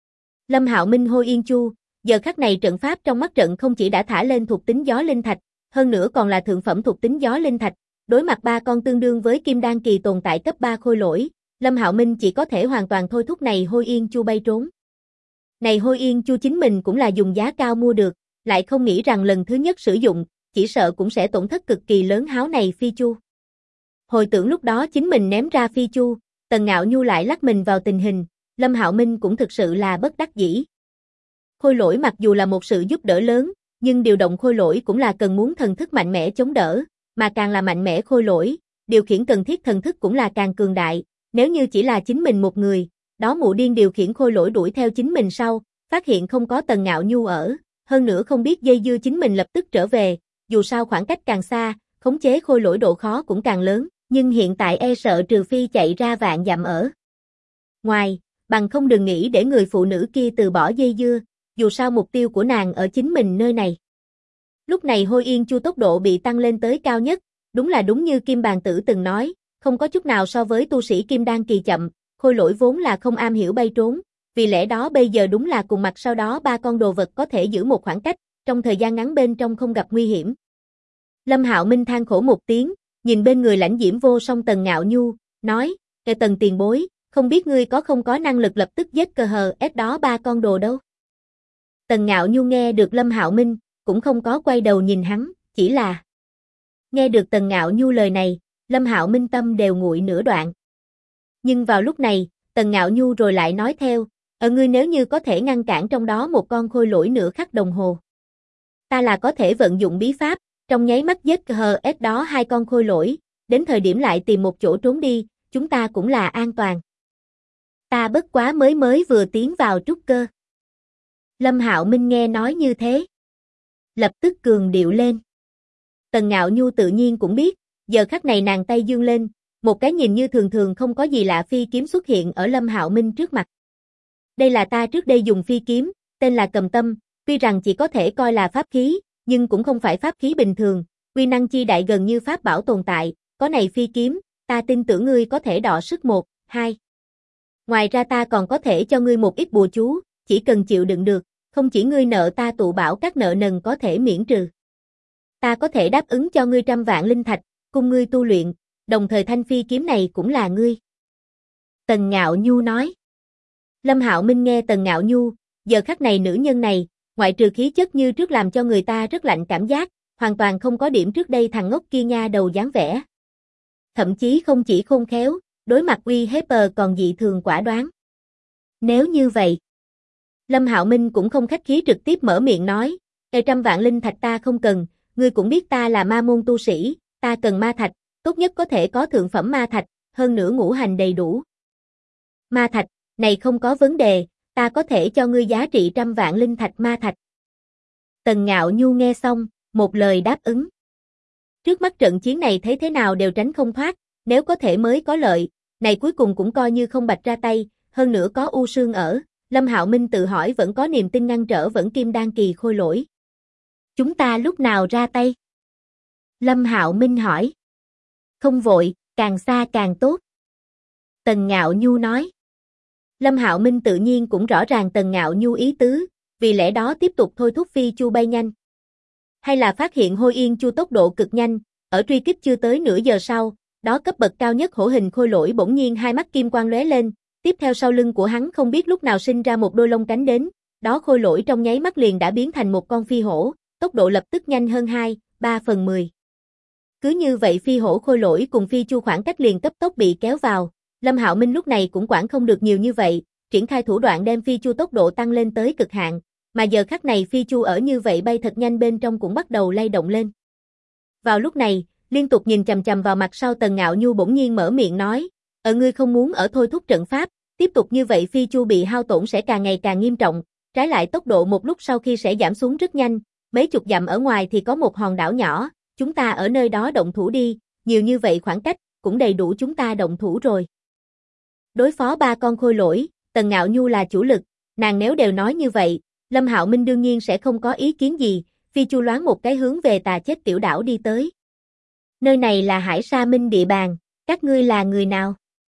Lâm Hạo Minh Hôi Yên Chu, giờ khắc này trận pháp trong mắt trận không chỉ đã thả lên thuộc tính gió linh thạch, hơn nữa còn là thượng phẩm thuộc tính gió linh thạch, đối mặt 3 con tương đương với kim đan kỳ tồn tại cấp 3 khôi lỗi, Lâm Hạo Minh chỉ có thể hoàn toàn thôi thúc này Hôi Yên Chu bay trốn. Này Hôi Yên Chu chính mình cũng là dùng giá cao mua được, lại không nghĩ rằng lần thứ nhất sử dụng, chỉ sợ cũng sẽ tổn thất cực kỳ lớn háo này phi chu. Hồi tưởng lúc đó chính mình ném ra phi chu, Tần Ngạo Nhu lại lắc mình vào tình hình, Lâm Hạo Minh cũng thực sự là bất đắc dĩ. Khôi lỗi mặc dù là một sự giúp đỡ lớn, nhưng điều động khôi lỗi cũng là cần muốn thần thức mạnh mẽ chống đỡ, mà càng là mạnh mẽ khôi lỗi, điều khiển cần thiết thần thức cũng là càng cường đại, nếu như chỉ là chính mình một người, đó mụ điên điều khiển khôi lỗi đuổi theo chính mình sau, phát hiện không có Tần Ngạo Nhu ở, hơn nữa không biết dây dưa chính mình lập tức trở về, dù sao khoảng cách càng xa, khống chế khôi lỗi độ khó cũng càng lớn, nhưng hiện tại e sợ trừ phi chạy ra vạn dặm ở ngoài, bằng không đừng nghĩ để người phụ nữ kia từ bỏ dây dưa, dù sao mục tiêu của nàng ở chính mình nơi này. Lúc này Hôi Yên Chu tốc độ bị tăng lên tới cao nhất, đúng như Kim Bàn Tử từng nói, không có chút nào so với tu sĩ Kim Đan kỳ chậm, khôi lỗi vốn là không am hiểu bay trốn, vì lẽ đó bây giờ đúng là cùng mặt sau đó 3 con đồ vật có thể giữ một khoảng cách, trong thời gian ngắn bên trong không gặp nguy hiểm. Lâm Hạo Minh than khổ một tiếng, nhìn bên người lãnh diễm vô song Tần Ngạo Nhu, nói, Tần tiền bối, không biết ngươi không có năng lực lập tức giết cờ hờ ép đó 3 con đồ đâu. Tần Ngạo Nhu nghe được Lâm Hạo Minh, cũng không có quay đầu nhìn hắn, chỉ là nghe được Tần Ngạo Nhu lời này, Lâm Hạo Minh tâm đều nguội nửa đoạn. Nhưng vào lúc này, Tần Ngạo Nhu rồi lại nói theo, ngươi nếu như có thể ngăn cản trong đó một con khôi lỗi nửa khắc đồng hồ, ta là có thể vận dụng bí pháp, trong nháy mắt giết HS đó hai con khôi lỗi, đến thời điểm lại tìm một chỗ trốn đi, chúng ta cũng là an toàn. Ta bất quá mới vừa tiến vào trúc cơ. Lâm Hạo Minh nghe nói như thế, lập tức cường điệu lên. Tần Ngạo Nhu tự nhiên cũng biết, giờ khắc này nàng tay dương lên, một cái nhìn như thường thường không có gì lạ phi kiếm xuất hiện ở Lâm Hạo Minh trước mặt. Đây là ta trước đây dùng phi kiếm, tên là Cầm Tâm, tuy rằng chỉ có thể coi là pháp khí, nhưng cũng không phải pháp khí bình thường, uy năng chi đại gần như pháp bảo tồn tại, có này phi kiếm, ta tin tưởng ngươi có thể đọ sức 1, 2. Ngoài ra ta còn có thể cho ngươi một ít bùa chú, chỉ cần chịu đựng được, không chỉ ngươi nợ ta tụ bảo các nợ nần có thể miễn trừ. Ta có thể đáp ứng cho ngươi 100 vạn linh thạch, cùng ngươi tu luyện, đồng thời thanh phi kiếm này cũng là ngươi. Tần Ngạo Nhu nói. Lâm Hạo Minh nghe Tần Ngạo Nhu, giờ khắc này nữ nhân này, ngoại trừ khí chất như trước làm cho người ta rất lạnh cảm giác, hoàn toàn không có điểm trước đây thằng ngốc kia nha đầu dáng vẻ. Thậm chí không chỉ khôn khéo, đối mặt uy hiếp còn dị thường quả đoán. Nếu như vậy, Lâm Hạo Minh cũng không khách khí trực tiếp mở miệng nói, 100 vạn linh thạch ta không cần, ngươi cũng biết ta là ma môn tu sĩ, ta cần ma thạch, tốt nhất có thể có thượng phẩm ma thạch, hơn nữa ngũ hành đầy đủ. Ma thạch, này không có vấn đề, ta có thể cho ngươi giá trị 100 vạn linh thạch ma thạch. Tần Ngạo Nhu nghe xong, một lời đáp ứng. Trước mắt trận chiến này thấy thế nào đều tránh không thoát, nếu có thể mới có lợi, này cuối cùng cũng coi như không bạch ra tay, hơn nữa có U Sương ở, Lâm Hạo Minh tự hỏi vẫn có niềm tin ngăn trở vẫn kim đan kỳ khôi lỗi. Chúng ta lúc nào ra tay? Lâm Hạo Minh hỏi. Không vội, càng xa càng tốt. Tần Ngạo Nhu nói. Lâm Hạo Minh tự nhiên cũng rõ ràng Tần Ngạo Nhu ý tứ, vì lẽ đó tiếp tục thôi thúc phi chu bay nhanh. Hay là phát hiện Hôi Yên Chu tốc độ cực nhanh, ở truy kích chưa tới nửa giờ sau, đó cấp bậc cao nhất hổ hình khôi lỗi bỗng nhiên hai mắt kim quang lóe lên, tiếp theo sau lưng của hắn không biết lúc nào sinh ra một đôi lông cánh đến, đó khôi lỗi trong nháy mắt liền đã biến thành một con phi hổ, tốc độ lập tức nhanh hơn 2/3. Cứ như vậy phi hổ khôi lỗi cùng phi chu khoảng cách liền cấp tốc bị kéo vào, Lâm Hạo Minh lúc này cũng quản không được nhiều như vậy, triển khai thủ đoạn đem phi chu tốc độ tăng lên tới cực hạn, mà giờ khắc này phi chu ở như vậy bay thật nhanh bên trong cũng bắt đầu lay động lên. Vào lúc này, liên tục nhìn chằm chằm vào mặt sau Tần Ngạo Nhu bỗng nhiên mở miệng nói, ngươi không muốn ở thôi thúc trận pháp, tiếp tục như vậy phi chu bị hao tổn sẽ càng ngày càng nghiêm trọng, trái lại tốc độ một lúc sau khi sẽ giảm xuống rất nhanh, mấy chục dặm ở ngoài thì có một hòn đảo nhỏ, chúng ta ở nơi đó động thủ đi, nhiều như vậy khoảng cách, cũng đầy đủ chúng ta động thủ rồi. Đối phó 3 con khôi lỗi, Tần Ngạo Nhu là chủ lực, nàng nếu đều nói như vậy, Lâm Hạo Minh đương nhiên sẽ không có ý kiến gì, phi chu loáng một cái hướng về Tà Chết tiểu đảo đi tới. Nơi này là Hải Sa Minh địa bàn, các ngươi là người nào?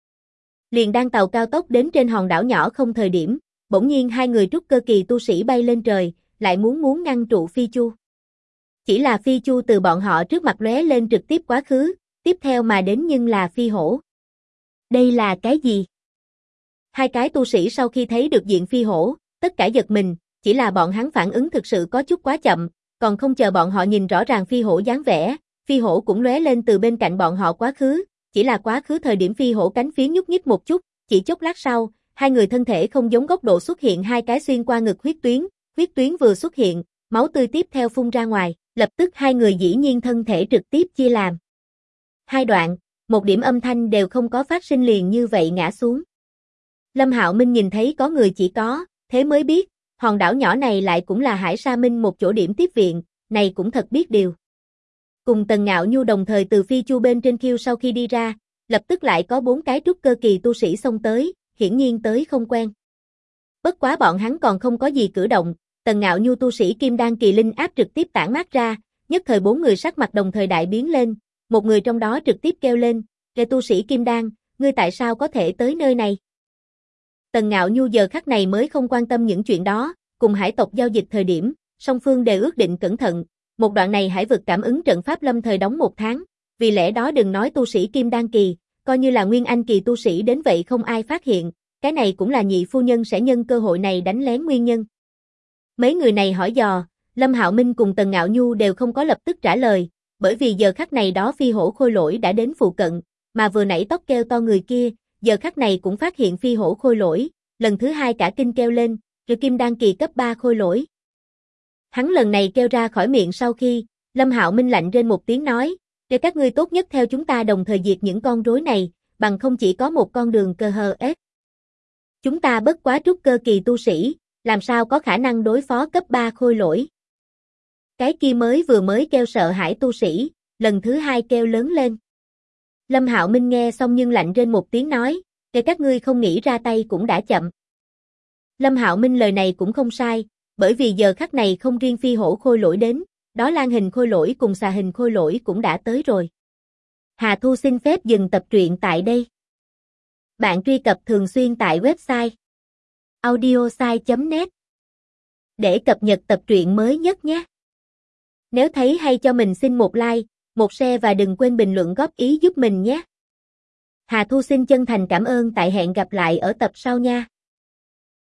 Liền đang tàu cao tốc đến trên hòn đảo nhỏ không thời điểm, bỗng nhiên hai người trúc cơ kỳ tu sĩ bay lên trời, lại muốn ngăn trụ phi chu. Chỉ là phi chu từ bọn họ trước mặt lóe lên trực tiếp quá khứ, tiếp theo mà đến nhưng là phi hổ. Đây là cái gì? Hai cái tu sĩ sau khi thấy được diện phi hổ, tất cả giật mình, chỉ là bọn hắn phản ứng thực sự có chút quá chậm, còn không chờ bọn họ nhìn rõ ràng phi hổ dáng vẻ, phi hổ cũng lóe lên từ bên cạnh bọn họ quá khứ, chỉ là quá khứ thời điểm phi hổ cánh phía nhúc nhích một chút, chỉ chốc lát sau, hai người thân thể không giống góc độ xuất hiện hai cái xuyên qua ngực huyết tuyến vừa xuất hiện, máu tươi tiếp theo phun ra ngoài, lập tức hai người dĩ nhiên thân thể trực tiếp chia làm hai đoạn, một điểm âm thanh đều không có phát sinh liền như vậy ngã xuống. Lâm Hạo Minh nhìn thấy có người chỉ có, thế mới biết, hòn đảo nhỏ này lại cũng là Hải Sa Minh một chỗ điểm tiếp viện, này cũng thật biết điều. Cùng Tần Ngạo Nhu đồng thời từ phi chu bên trên khiêu sau khi đi ra, lập tức lại có 4 cái trúc cơ kỳ tu sĩ xông tới, hiển nhiên tới không quen. Bất quá bọn hắn còn không có gì cử động, Tần Ngạo Nhu tu sĩ kim đan kỳ linh áp trực tiếp tản mát ra, nhất thời 4 người sắc mặt đồng thời đại biến lên, một người trong đó trực tiếp kêu lên, "Kẻ tu sĩ kim đan, ngươi tại sao có thể tới nơi này?" Tần Ngạo Nhu giờ khắc này mới không quan tâm những chuyện đó, cùng hải tộc giao dịch thời điểm, song phương đều ước định cẩn thận, một đoạn này hải vực cảm ứng trận pháp lâm thời đóng 1 tháng, vì lẽ đó đừng nói tu sĩ kim đan kỳ, coi như là nguyên anh kỳ tu sĩ đến vậy không ai phát hiện, cái này cũng là nhị phu nhân sẽ nhân cơ hội này đánh lén nguyên nhân. Mấy người này hỏi dò, Lâm Hạo Minh cùng Tần Ngạo Nhu đều không có lập tức trả lời, bởi vì giờ khắc này đó phi hổ khôi lỗi đã đến phụ cận, mà vừa nãy tóc kêu to người kia, giờ khắc này cũng phát hiện phi hổ khôi lỗi, lần thứ 2 cả kinh kêu lên, rồi kim đan kỳ cấp 3 khôi lỗi. Hắn lần này kêu ra khỏi miệng sau khi, Lâm Hạo Minh lạnh rên một tiếng nói, để các ngươi tốt nhất theo chúng ta đồng thời diệt những con rối này, bằng không chỉ có một con đường cơ hờ ết. Chúng ta bất quá trúc cơ kỳ tu sĩ, làm sao có khả năng đối phó cấp 3 khôi lỗi. Cái kia mới kêu sợ hãi tu sĩ, lần thứ hai kêu lớn lên. Lâm Hạo Minh nghe xong nhưng lạnh rên một tiếng nói, để các ngươi không nghĩ ra tay cũng đã chậm. Lâm Hạo Minh lời này cũng không sai, bởi vì giờ khắc này không riêng phi hổ khôi lỗi đến, đó lan hình khôi lỗi cùng xà hình khôi lỗi cũng đã tới rồi. Hà Thu xin phép dừng tập truyện tại đây. Bạn truy cập thường xuyên tại website audiosai.net để cập nhật tập truyện mới nhất nhé. Nếu thấy hay cho mình xin một like, một share và đừng quên bình luận góp ý giúp mình nhé. Hà Thu xin chân thành cảm ơn, tại hẹn gặp lại ở tập sau nha.